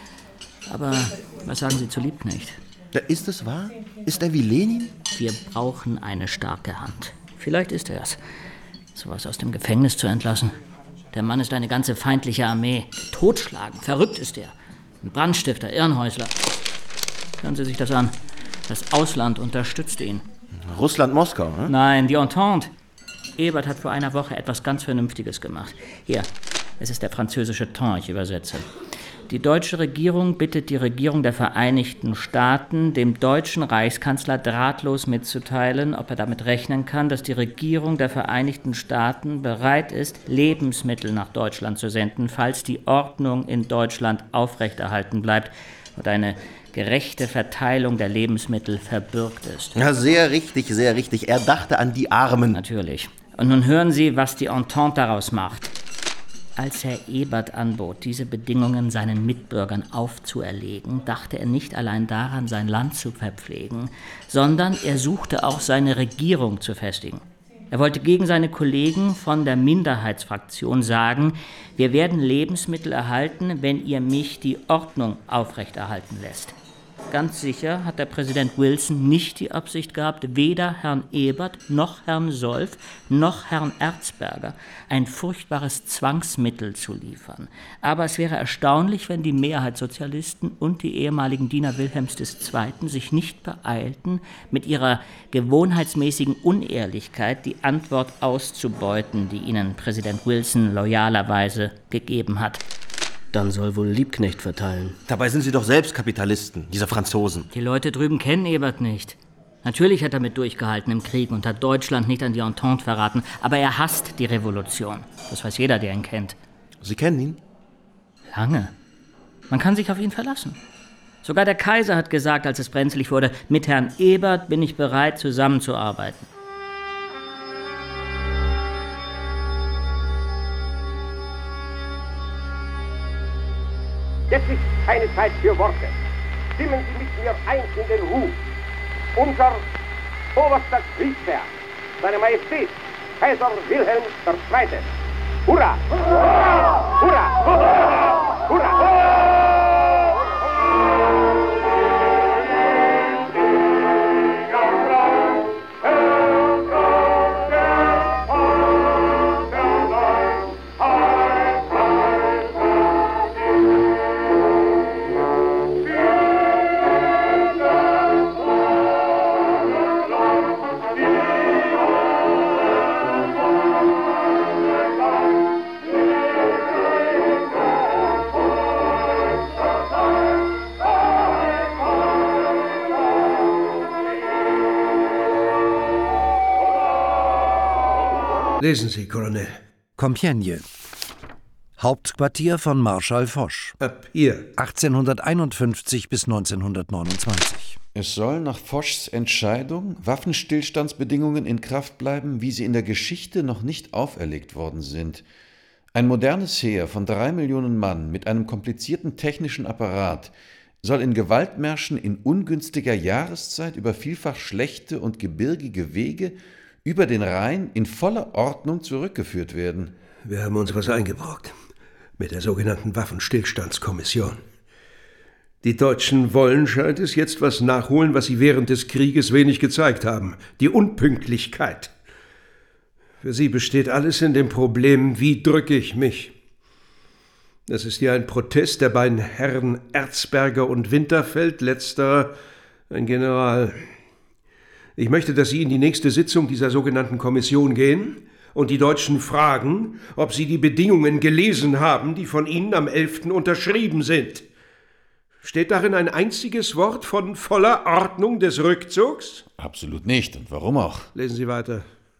Aber was sagen Sie zu Liebknecht? Ja, ist es wahr? Ist er wie Lenin? Wir brauchen eine starke Hand. Vielleicht ist er es. Sowas aus dem Gefängnis zu entlassen. Der Mann ist eine ganze feindliche Armee. Totschlagen, verrückt ist er. Ein Brandstifter, Irrenhäusler. Hören Sie sich das an. Das Ausland unterstützt ihn. Russland, Moskau, ne? Nein, die Entente. Ebert hat vor einer Woche etwas ganz Vernünftiges gemacht. Hier, es ist der französische Ton, ich übersetze. Die deutsche Regierung bittet die Regierung der Vereinigten Staaten, dem deutschen Reichskanzler drahtlos mitzuteilen, ob er damit rechnen kann, dass die Regierung der Vereinigten Staaten bereit ist, Lebensmittel nach Deutschland zu senden, falls die Ordnung in Deutschland aufrechterhalten bleibt und eine gerechte Verteilung der Lebensmittel verbürgt ist. Ja, sehr richtig, sehr richtig. Er dachte an die Armen. Natürlich. Und nun hören Sie, was die Entente daraus macht. Als Herr Ebert anbot, diese Bedingungen seinen Mitbürgern aufzuerlegen, dachte er nicht allein daran, sein Land zu verpflegen, sondern er suchte auch seine Regierung zu festigen. Er wollte gegen seine Kollegen von der Minderheitsfraktion sagen, wir werden Lebensmittel erhalten, wenn ihr mich die Ordnung aufrechterhalten lässt. Ganz sicher hat der Präsident Wilson nicht die Absicht gehabt, weder Herrn Ebert noch Herrn Solf noch Herrn Erzberger ein furchtbares Zwangsmittel zu liefern. Aber es wäre erstaunlich, wenn die Mehrheitssozialisten und die ehemaligen Diener Wilhelms der Zweite sich nicht beeilten, mit ihrer gewohnheitsmäßigen Unehrlichkeit die Antwort auszubeuten, die ihnen Präsident Wilson loyalerweise gegeben hat. Dann soll wohl Liebknecht verteilen. Dabei sind Sie doch selbst Kapitalisten, diese Franzosen. Die Leute drüben kennen Ebert nicht. Natürlich hat er mit durchgehalten im Krieg und hat Deutschland nicht an die Entente verraten. Aber er hasst die Revolution. Das weiß jeder, der ihn kennt. Sie kennen ihn? Lange. Man kann sich auf ihn verlassen. Sogar der Kaiser hat gesagt, als es brenzlig wurde, mit Herrn Ebert bin ich bereit, zusammenzuarbeiten. Jetzt ist keine Zeit für Worte. Stimmen Sie mit mir ein in den Ruf. Unser oberster Kriegsherr, seine Majestät, Kaiser Wilhelm der Zweite. Hurra! Hurra! Hurra! Hurra! Hurra! Lesen Sie, Colonel. Compiègne. Hauptquartier von Marschall Foch. Ab hier. achtzehnhunderteinundfünfzig bis neunzehnhundertneunundzwanzig. Es soll nach Fochs Entscheidung Waffenstillstandsbedingungen in Kraft bleiben, wie sie in der Geschichte noch nicht auferlegt worden sind. Ein modernes Heer von drei Millionen Mann mit einem komplizierten technischen Apparat soll in Gewaltmärschen in ungünstiger Jahreszeit über vielfach schlechte und gebirgige Wege über den Rhein in voller Ordnung zurückgeführt werden. Wir haben uns was eingebrockt mit der sogenannten Waffenstillstandskommission. Die Deutschen wollen, scheint es, jetzt was nachholen, was sie während des Krieges wenig gezeigt haben. Die Unpünktlichkeit. Für sie besteht alles in dem Problem, wie drücke ich mich? Das ist ja ein Protest der beiden Herren Erzberger und Winterfeld, letzterer ein General. Ich möchte, dass Sie in die nächste Sitzung dieser sogenannten Kommission gehen und die Deutschen fragen, ob sie die Bedingungen gelesen haben, die von Ihnen am elften unterschrieben sind. Steht darin ein einziges Wort von voller Ordnung des Rückzugs? Absolut nicht. Und warum auch? Lesen Sie weiter.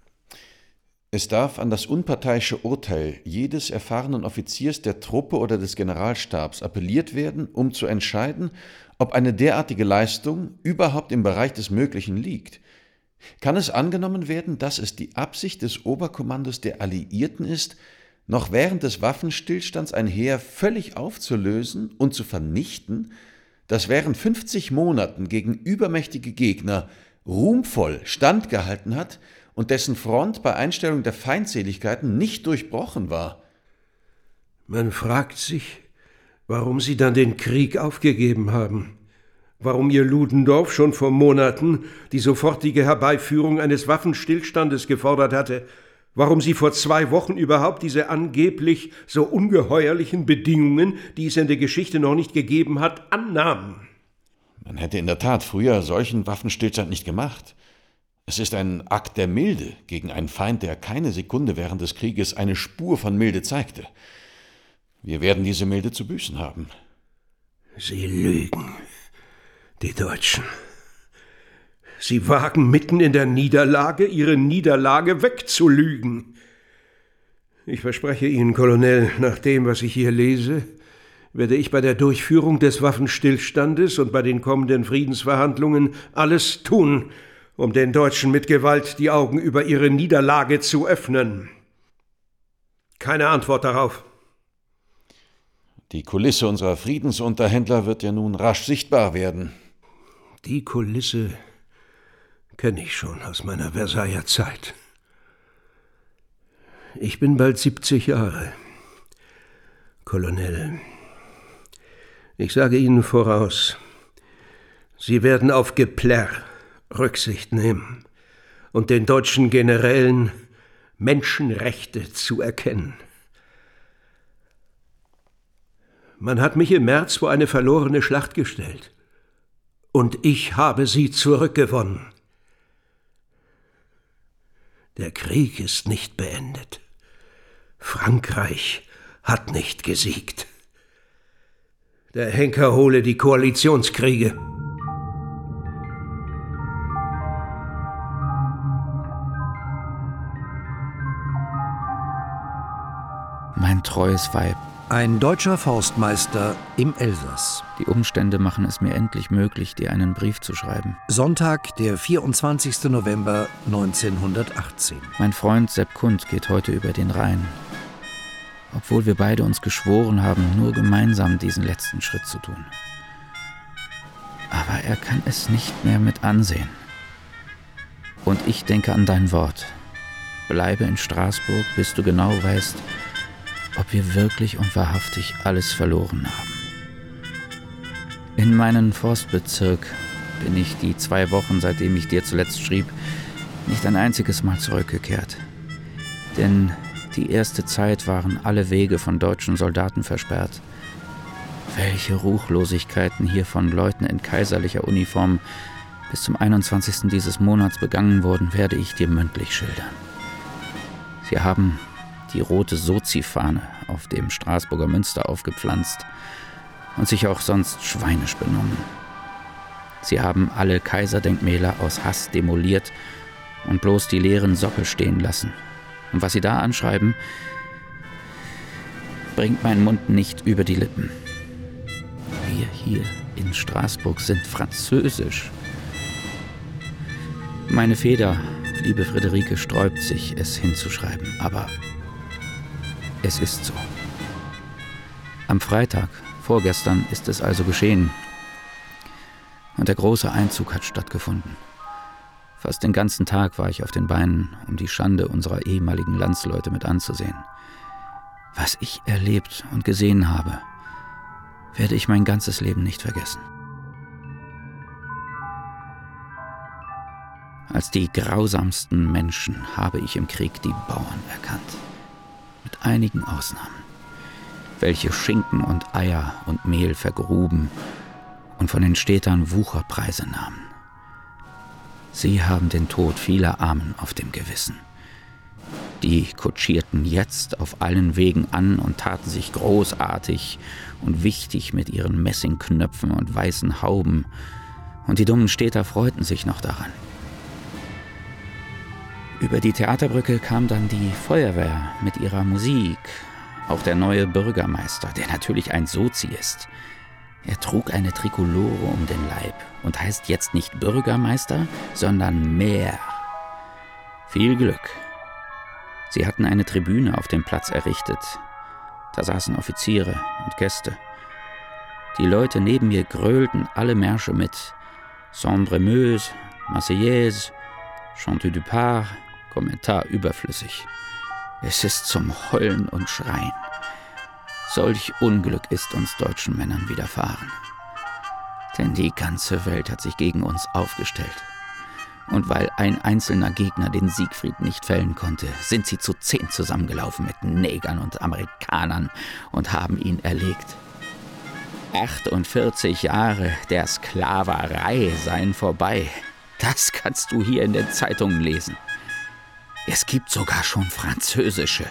Es darf an das unparteiische Urteil jedes erfahrenen Offiziers der Truppe oder des Generalstabs appelliert werden, um zu entscheiden, ob eine derartige Leistung überhaupt im Bereich des Möglichen liegt. Kann es angenommen werden, dass es die Absicht des Oberkommandos der Alliierten ist, noch während des Waffenstillstands ein Heer völlig aufzulösen und zu vernichten, das während fünfzig Monaten gegen übermächtige Gegner ruhmvoll standgehalten hat und dessen Front bei Einstellung der Feindseligkeiten nicht durchbrochen war? Man fragt sich, warum Sie dann den Krieg aufgegeben haben. Warum Ihr Ludendorff schon vor Monaten die sofortige Herbeiführung eines Waffenstillstandes gefordert hatte. Warum Sie vor zwei Wochen überhaupt diese angeblich so ungeheuerlichen Bedingungen, die es in der Geschichte noch nicht gegeben hat, annahmen. Man hätte in der Tat früher solchen Waffenstillstand nicht gemacht. Es ist ein Akt der Milde gegen einen Feind, der keine Sekunde während des Krieges eine Spur von Milde zeigte. Wir werden diese Milde zu büßen haben. Sie lügen, die Deutschen. Sie wagen mitten in der Niederlage, ihre Niederlage wegzulügen. Ich verspreche Ihnen, Colonel, nach dem, was ich hier lese, werde ich bei der Durchführung des Waffenstillstandes und bei den kommenden Friedensverhandlungen alles tun, um den Deutschen mit Gewalt die Augen über ihre Niederlage zu öffnen. Keine Antwort darauf. Die Kulisse unserer Friedensunterhändler wird ja nun rasch sichtbar werden. Die Kulisse kenne ich schon aus meiner Versailler Zeit. Ich bin bald siebzig Jahre. Colonel, ich sage Ihnen voraus, Sie werden auf Geplärr Rücksicht nehmen und den deutschen Generälen Menschenrechte zuerkennen. Man hat mich im März vor eine verlorene Schlacht gestellt. Und ich habe sie zurückgewonnen. Der Krieg ist nicht beendet. Frankreich hat nicht gesiegt. Der Henker hole die Koalitionskriege. Mein treues Weib. Ein deutscher Forstmeister im Elsass. Die Umstände machen es mir endlich möglich, dir einen Brief zu schreiben. Sonntag, der vierundzwanzigsten November neunzehnhundertachtzehn. Mein Freund Sepp Kund geht heute über den Rhein. Obwohl wir beide uns geschworen haben, nur gemeinsam diesen letzten Schritt zu tun. Aber er kann es nicht mehr mit ansehen. Und ich denke an dein Wort. Bleibe in Straßburg, bis du genau weißt, ob wir wirklich und wahrhaftig alles verloren haben. In meinen Forstbezirk bin ich die zwei Wochen, seitdem ich dir zuletzt schrieb, nicht ein einziges Mal zurückgekehrt. Denn die erste Zeit waren alle Wege von deutschen Soldaten versperrt. Welche Ruchlosigkeiten hier von Leuten in kaiserlicher Uniform bis zum einundzwanzigsten dieses Monats begangen wurden, werde ich dir mündlich schildern. Sie haben die rote Sozi-Fahne auf dem Straßburger Münster aufgepflanzt und sich auch sonst schweinisch benommen. Sie haben alle Kaiserdenkmäler aus Hass demoliert und bloß die leeren Sockel stehen lassen. Und was Sie da anschreiben, bringt meinen Mund nicht über die Lippen. Wir hier in Straßburg sind französisch. Meine Feder, liebe Friederike, sträubt sich, es hinzuschreiben, aber es ist so. Am Freitag, vorgestern, ist es also geschehen. Und der große Einzug hat stattgefunden. Fast den ganzen Tag war ich auf den Beinen, um die Schande unserer ehemaligen Landsleute mit anzusehen. Was ich erlebt und gesehen habe, werde ich mein ganzes Leben nicht vergessen. Als die grausamsten Menschen habe ich im Krieg die Bauern erkannt. Mit einigen Ausnahmen, welche Schinken und Eier und Mehl vergruben und von den Städtern Wucherpreise nahmen. Sie haben den Tod vieler Armen auf dem Gewissen. Die kutschierten jetzt auf allen Wegen an und taten sich großartig und wichtig mit ihren Messingknöpfen und weißen Hauben, und die dummen Städter freuten sich noch daran. Über die Theaterbrücke kam dann die Feuerwehr mit ihrer Musik, auch der neue Bürgermeister, der natürlich ein Sozi ist. Er trug eine Trikolore um den Leib und heißt jetzt nicht Bürgermeister, sondern Maire. Viel Glück. Sie hatten eine Tribüne auf dem Platz errichtet. Da saßen Offiziere und Gäste. Die Leute neben mir grölten alle Märsche mit. Sambre-Meuse, Marseillaise, Chante du Part, Kommentar überflüssig. Es ist zum Heulen und Schreien. Solch Unglück ist uns deutschen Männern widerfahren. Denn die ganze Welt hat sich gegen uns aufgestellt. Und weil ein einzelner Gegner den Siegfried nicht fällen konnte, sind sie zu zehn zusammengelaufen mit Negern und Amerikanern und haben ihn erlegt. achtundvierzig Jahre der Sklaverei seien vorbei. Das kannst du hier in den Zeitungen lesen. Es gibt sogar schon französische.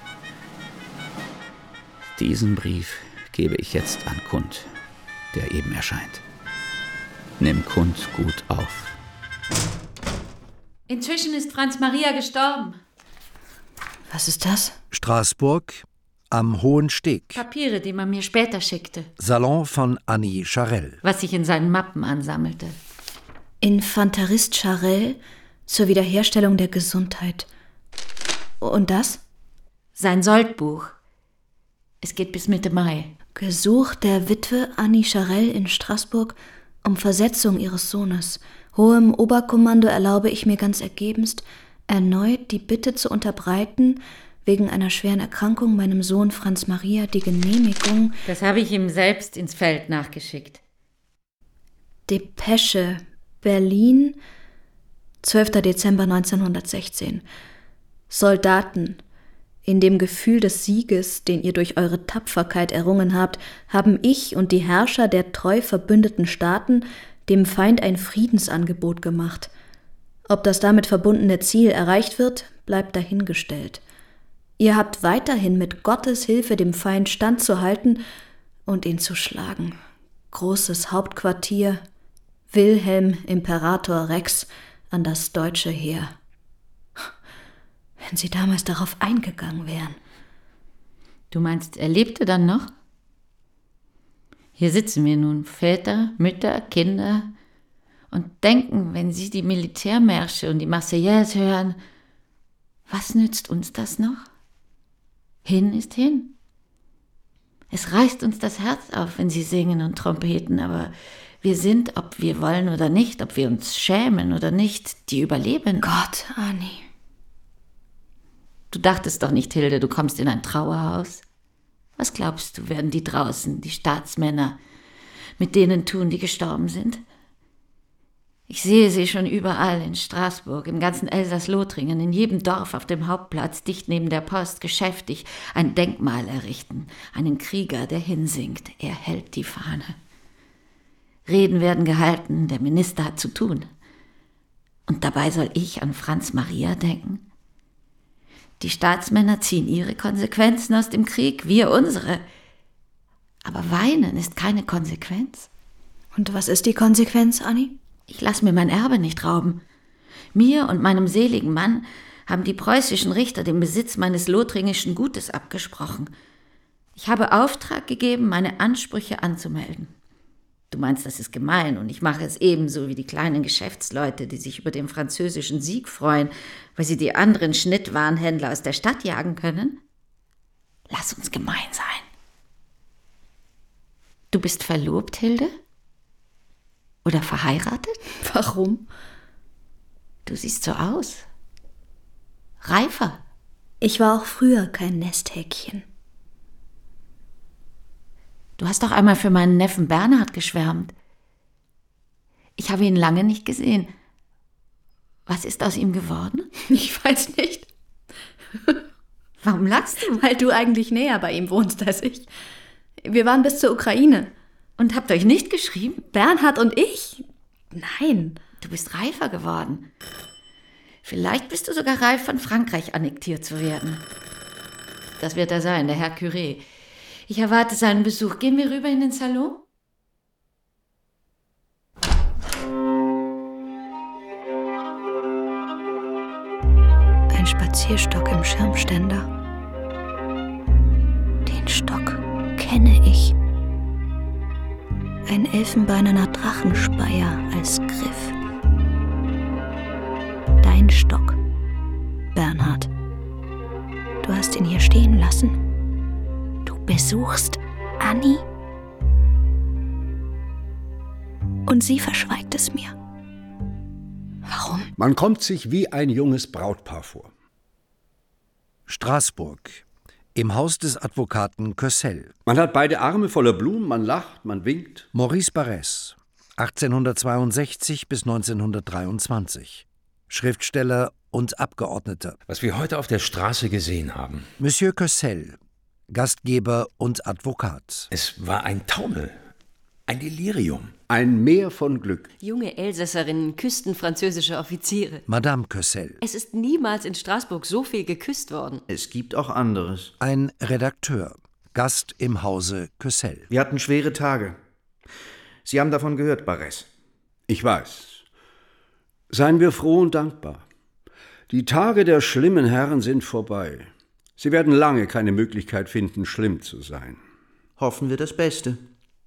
Diesen Brief gebe ich jetzt an Kund, der eben erscheint. Nimm Kund gut auf. Inzwischen ist Franz Maria gestorben. Was ist das? Straßburg am Hohen Steg. Papiere, die man mir später schickte. Salon von Annie Charell. Was sich in seinen Mappen ansammelte. Infanterist Charell zur Wiederherstellung der Gesundheit. Und das? Sein Soldbuch. Es geht bis Mitte Mai. Gesuch der Witwe Annie Charell in Straßburg um Versetzung ihres Sohnes. Hohem Oberkommando erlaube ich mir ganz ergebenst, erneut die Bitte zu unterbreiten, wegen einer schweren Erkrankung meinem Sohn Franz Maria die Genehmigung. Das habe ich ihm selbst ins Feld nachgeschickt. Depesche, Berlin, zwölfter Dezember neunzehnhundertsechzehn. Soldaten, in dem Gefühl des Sieges, den ihr durch eure Tapferkeit errungen habt, haben ich und die Herrscher der treu verbündeten Staaten dem Feind ein Friedensangebot gemacht. Ob das damit verbundene Ziel erreicht wird, bleibt dahingestellt. Ihr habt weiterhin mit Gottes Hilfe dem Feind standzuhalten und ihn zu schlagen. Großes Hauptquartier, Wilhelm Imperator Rex an das deutsche Heer. Wenn sie damals darauf eingegangen wären. Du meinst, er lebte dann noch? Hier sitzen wir nun, Väter, Mütter, Kinder, und denken, wenn sie die Militärmärsche und die Marseillaise hören, was nützt uns das noch? Hin ist hin. Es reißt uns das Herz auf, wenn sie singen und trompeten, aber wir sind, ob wir wollen oder nicht, ob wir uns schämen oder nicht, die Überlebenden. Gott, Annie. Du dachtest doch nicht, Hilde, du kommst in ein Trauerhaus. Was glaubst du, werden die draußen, die Staatsmänner, mit denen tun, die gestorben sind? Ich sehe sie schon überall, in Straßburg, im ganzen Elsass-Lothringen, in jedem Dorf auf dem Hauptplatz, dicht neben der Post, geschäftig, ein Denkmal errichten, einen Krieger, der hinsingt, er hält die Fahne. Reden werden gehalten, der Minister hat zu tun. Und dabei soll ich an Franz Maria denken? Die Staatsmänner ziehen ihre Konsequenzen aus dem Krieg, wir unsere. Aber weinen ist keine Konsequenz. Und was ist die Konsequenz, Annie? Ich lasse mir mein Erbe nicht rauben. Mir und meinem seligen Mann haben die preußischen Richter den Besitz meines lothringischen Gutes abgesprochen. Ich habe Auftrag gegeben, meine Ansprüche anzumelden. Du meinst, das ist gemein und ich mache es ebenso wie die kleinen Geschäftsleute, die sich über den französischen Sieg freuen, weil sie die anderen Schnittwarenhändler aus der Stadt jagen können? Lass uns gemein sein. Du bist verlobt, Hilde? Oder verheiratet? Warum? Du siehst so aus. Reifer. Ich war auch früher kein Nesthäkchen. Du hast doch einmal für meinen Neffen Bernhard geschwärmt. Ich habe ihn lange nicht gesehen. Was ist aus ihm geworden? Ich weiß nicht. Warum lachst du? Weil du eigentlich näher bei ihm wohnst als ich. Wir waren bis zur Ukraine. Und habt euch nicht geschrieben? Bernhard und ich? Nein. Du bist reifer geworden. Vielleicht bist du sogar reif, von Frankreich annektiert zu werden. Das wird er sein, der Herr Curé. Ich erwarte seinen Besuch. Gehen wir rüber in den Salon? Ein Spazierstock im Schirmständer. Den Stock kenne ich. Ein elfenbeinerner Drachenspeier als Griff. Dein Stock, Bernhard. Du hast ihn hier stehen lassen. Du besuchst Annie? Und sie verschweigt es mir. Warum? Man kommt sich wie ein junges Brautpaar vor. Straßburg. Im Haus des Advokaten Kössel. Man hat beide Arme voller Blumen, man lacht, man winkt. Maurice Barrès, achtzehnhundertzweiundsechzig bis neunzehnhundertdreiundzwanzig. Schriftsteller und Abgeordneter. Was wir heute auf der Straße gesehen haben. Monsieur Kössel, Gastgeber und Advokat. Es war ein Taumel, ein Delirium. Ein Meer von Glück. Junge Elsässerinnen küssten französische Offiziere. Madame Kössel. Es ist niemals in Straßburg so viel geküsst worden. Es gibt auch anderes. Ein Redakteur, Gast im Hause Kössel. Wir hatten schwere Tage. Sie haben davon gehört, Barrès. Ich weiß. Seien wir froh und dankbar. Die Tage der schlimmen Herren sind vorbei. Sie werden lange keine Möglichkeit finden, schlimm zu sein. Hoffen wir das Beste.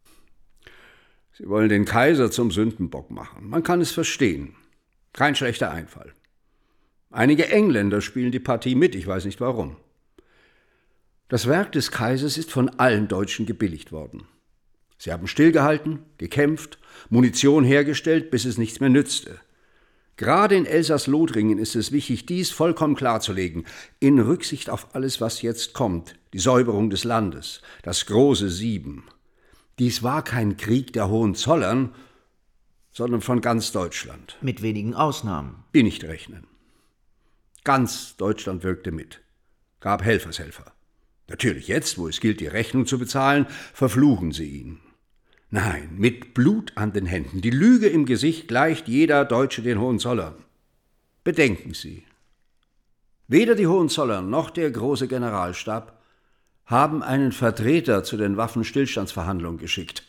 Sie wollen den Kaiser zum Sündenbock machen. Man kann es verstehen. Kein schlechter Einfall. Einige Engländer spielen die Partie mit, ich weiß nicht warum. Das Werk des Kaisers ist von allen Deutschen gebilligt worden. Sie haben stillgehalten, gekämpft, Munition hergestellt, bis es nichts mehr nützte. Gerade in Elsass-Lothringen ist es wichtig, dies vollkommen klarzulegen, in Rücksicht auf alles, was jetzt kommt, die Säuberung des Landes, das große Sieben. Dies war kein Krieg der Hohenzollern, sondern von ganz Deutschland. Mit wenigen Ausnahmen. Die nicht rechnen. Ganz Deutschland wirkte mit, gab Helfershelfer. Natürlich jetzt, wo es gilt, die Rechnung zu bezahlen, verfluchen sie ihn. Nein, mit Blut an den Händen, die Lüge im Gesicht gleicht jeder Deutsche den Hohenzollern. Bedenken Sie, weder die Hohenzollern noch der große Generalstab haben einen Vertreter zu den Waffenstillstandsverhandlungen geschickt.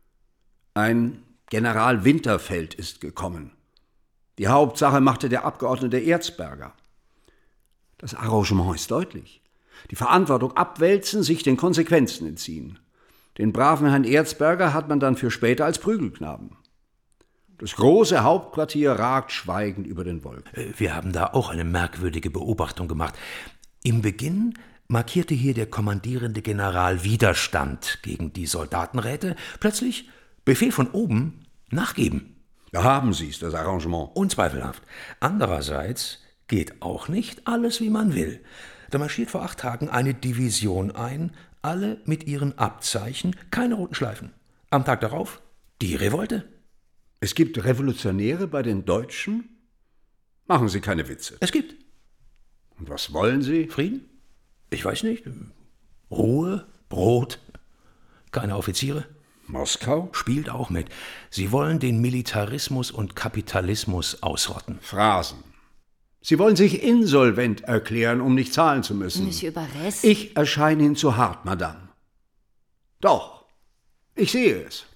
Ein General Winterfeld ist gekommen. Die Hauptsache machte der Abgeordnete Erzberger. Das Arrangement ist deutlich. Die Verantwortung abwälzen, sich den Konsequenzen entziehen. Den braven Herrn Erzberger hat man dann für später als Prügelknaben. Das große Hauptquartier ragt schweigend über den Wolken. Wir haben da auch eine merkwürdige Beobachtung gemacht. Im Beginn markierte hier der kommandierende General Widerstand gegen die Soldatenräte. Plötzlich Befehl von oben, nachgeben. Da haben Sie es, das Arrangement. Unzweifelhaft. Andererseits geht auch nicht alles, wie man will. Da marschiert vor acht Tagen eine Division ein, alle mit ihren Abzeichen, keine roten Schleifen. Am Tag darauf die Revolte. Es gibt Revolutionäre bei den Deutschen? Machen Sie keine Witze. Es gibt. Und was wollen Sie? Frieden? Ich weiß nicht. Ruhe, Brot, keine Offiziere. Moskau? Spielt auch mit. Sie wollen den Militarismus und Kapitalismus ausrotten. Phrasen. Sie wollen sich insolvent erklären, um nicht zahlen zu müssen. Monsieur Barrès? Ich erscheine Ihnen zu hart, Madame. Doch, ich sehe es.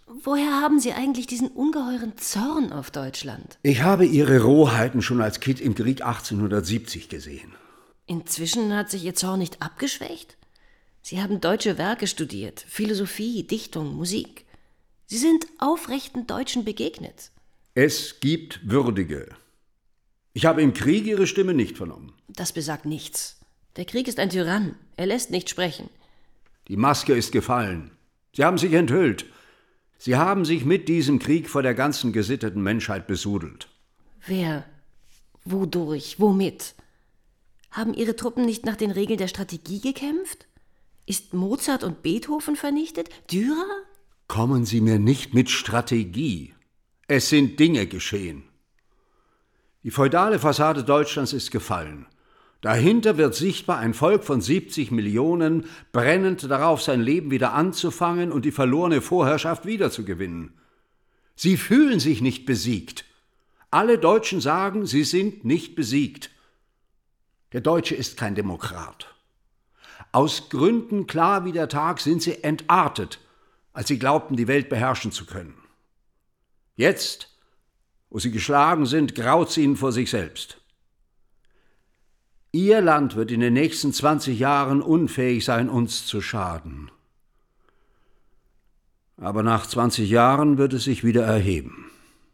Woher haben Sie eigentlich diesen ungeheuren Zorn auf Deutschland? Ich habe ihre Rohheiten schon als Kind im Krieg achtzehnhundertsiebzig gesehen. Inzwischen hat sich Ihr Zorn nicht abgeschwächt? Sie haben deutsche Werke studiert, Philosophie, Dichtung, Musik. Sie sind aufrechten Deutschen begegnet. Es gibt Würdige. Ich habe im Krieg Ihre Stimme nicht vernommen. Das besagt nichts. Der Krieg ist ein Tyrann. Er lässt nicht sprechen. Die Maske ist gefallen. Sie haben sich enthüllt. Sie haben sich mit diesem Krieg vor der ganzen gesitteten Menschheit besudelt. Wer? Wodurch? Womit? Haben Ihre Truppen nicht nach den Regeln der Strategie gekämpft? Ist Mozart und Beethoven vernichtet? Dürer? Kommen Sie mir nicht mit Strategie. Es sind Dinge geschehen. Die feudale Fassade Deutschlands ist gefallen. Dahinter wird sichtbar ein Volk von siebzig Millionen, brennend darauf, sein Leben wieder anzufangen und die verlorene Vorherrschaft wiederzugewinnen. Sie fühlen sich nicht besiegt. Alle Deutschen sagen, sie sind nicht besiegt. Der Deutsche ist kein Demokrat. Aus Gründen klar wie der Tag sind sie entartet, als sie glaubten, die Welt beherrschen zu können. Jetzt, wo sie geschlagen sind, graut's ihnen vor sich selbst. Ihr Land wird in den nächsten zwanzig Jahren unfähig sein, uns zu schaden. Aber nach zwanzig Jahren wird es sich wieder erheben.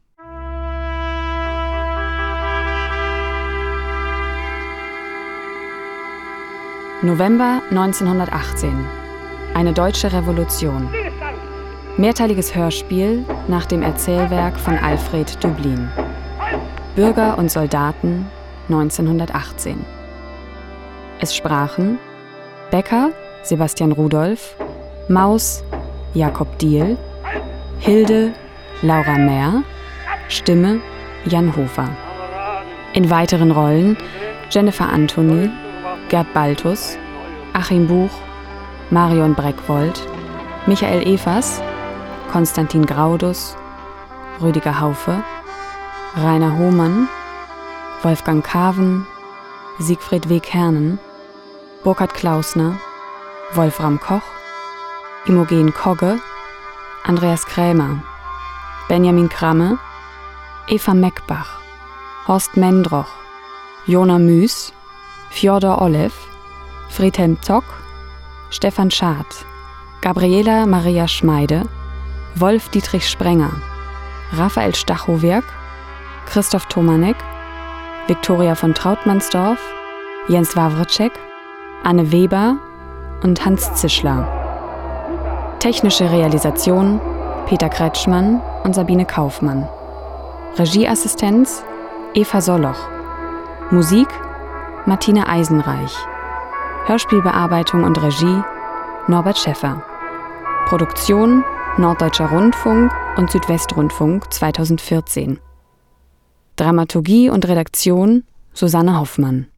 November neunzehnhundertachtzehn. Eine deutsche Revolution. Mehrteiliges Hörspiel nach dem Erzählwerk von Alfred Döblin. Bürger und Soldaten neunzehnhundertachtzehn. Es sprachen Becker, Sebastian Rudolph, Maus, Jakob Diehl, Hilde, Laura Mehr, Stimme, Jan Hofer. In weiteren Rollen Jennifer Anthony, Gerd Baltus, Achim Buch, Marion Breckwold, Michael Evers, Konstantin Graudus, Rüdiger Haufe, Rainer Hohmann, Wolfgang Kaven, Siegfried W. Kernen, Burkhard Klausner, Wolfram Koch, Imogen Kogge, Andreas Krämer, Benjamin Kramme, Eva Meckbach, Horst Mendroch, Jona Müß, Fjodor Olev, Friedhelm Zock, Stefan Schad, Gabriela Maria Schmeide, Wolf Dietrich Sprenger, Raphael Stachowiak, Christoph Tomanek, Viktoria von Trautmannsdorf, Jens Wawrczyk, Anne Weber und Hans Zischler. Technische Realisation Peter Kretschmann und Sabine Kaufmann. Regieassistenz Eva Soloch. Musik Martina Eisenreich. Hörspielbearbeitung und Regie Norbert Schäffer. Produktion Norddeutscher Rundfunk und Südwestrundfunk zweitausendvierzehn. Dramaturgie und Redaktion Susanne Hoffmann.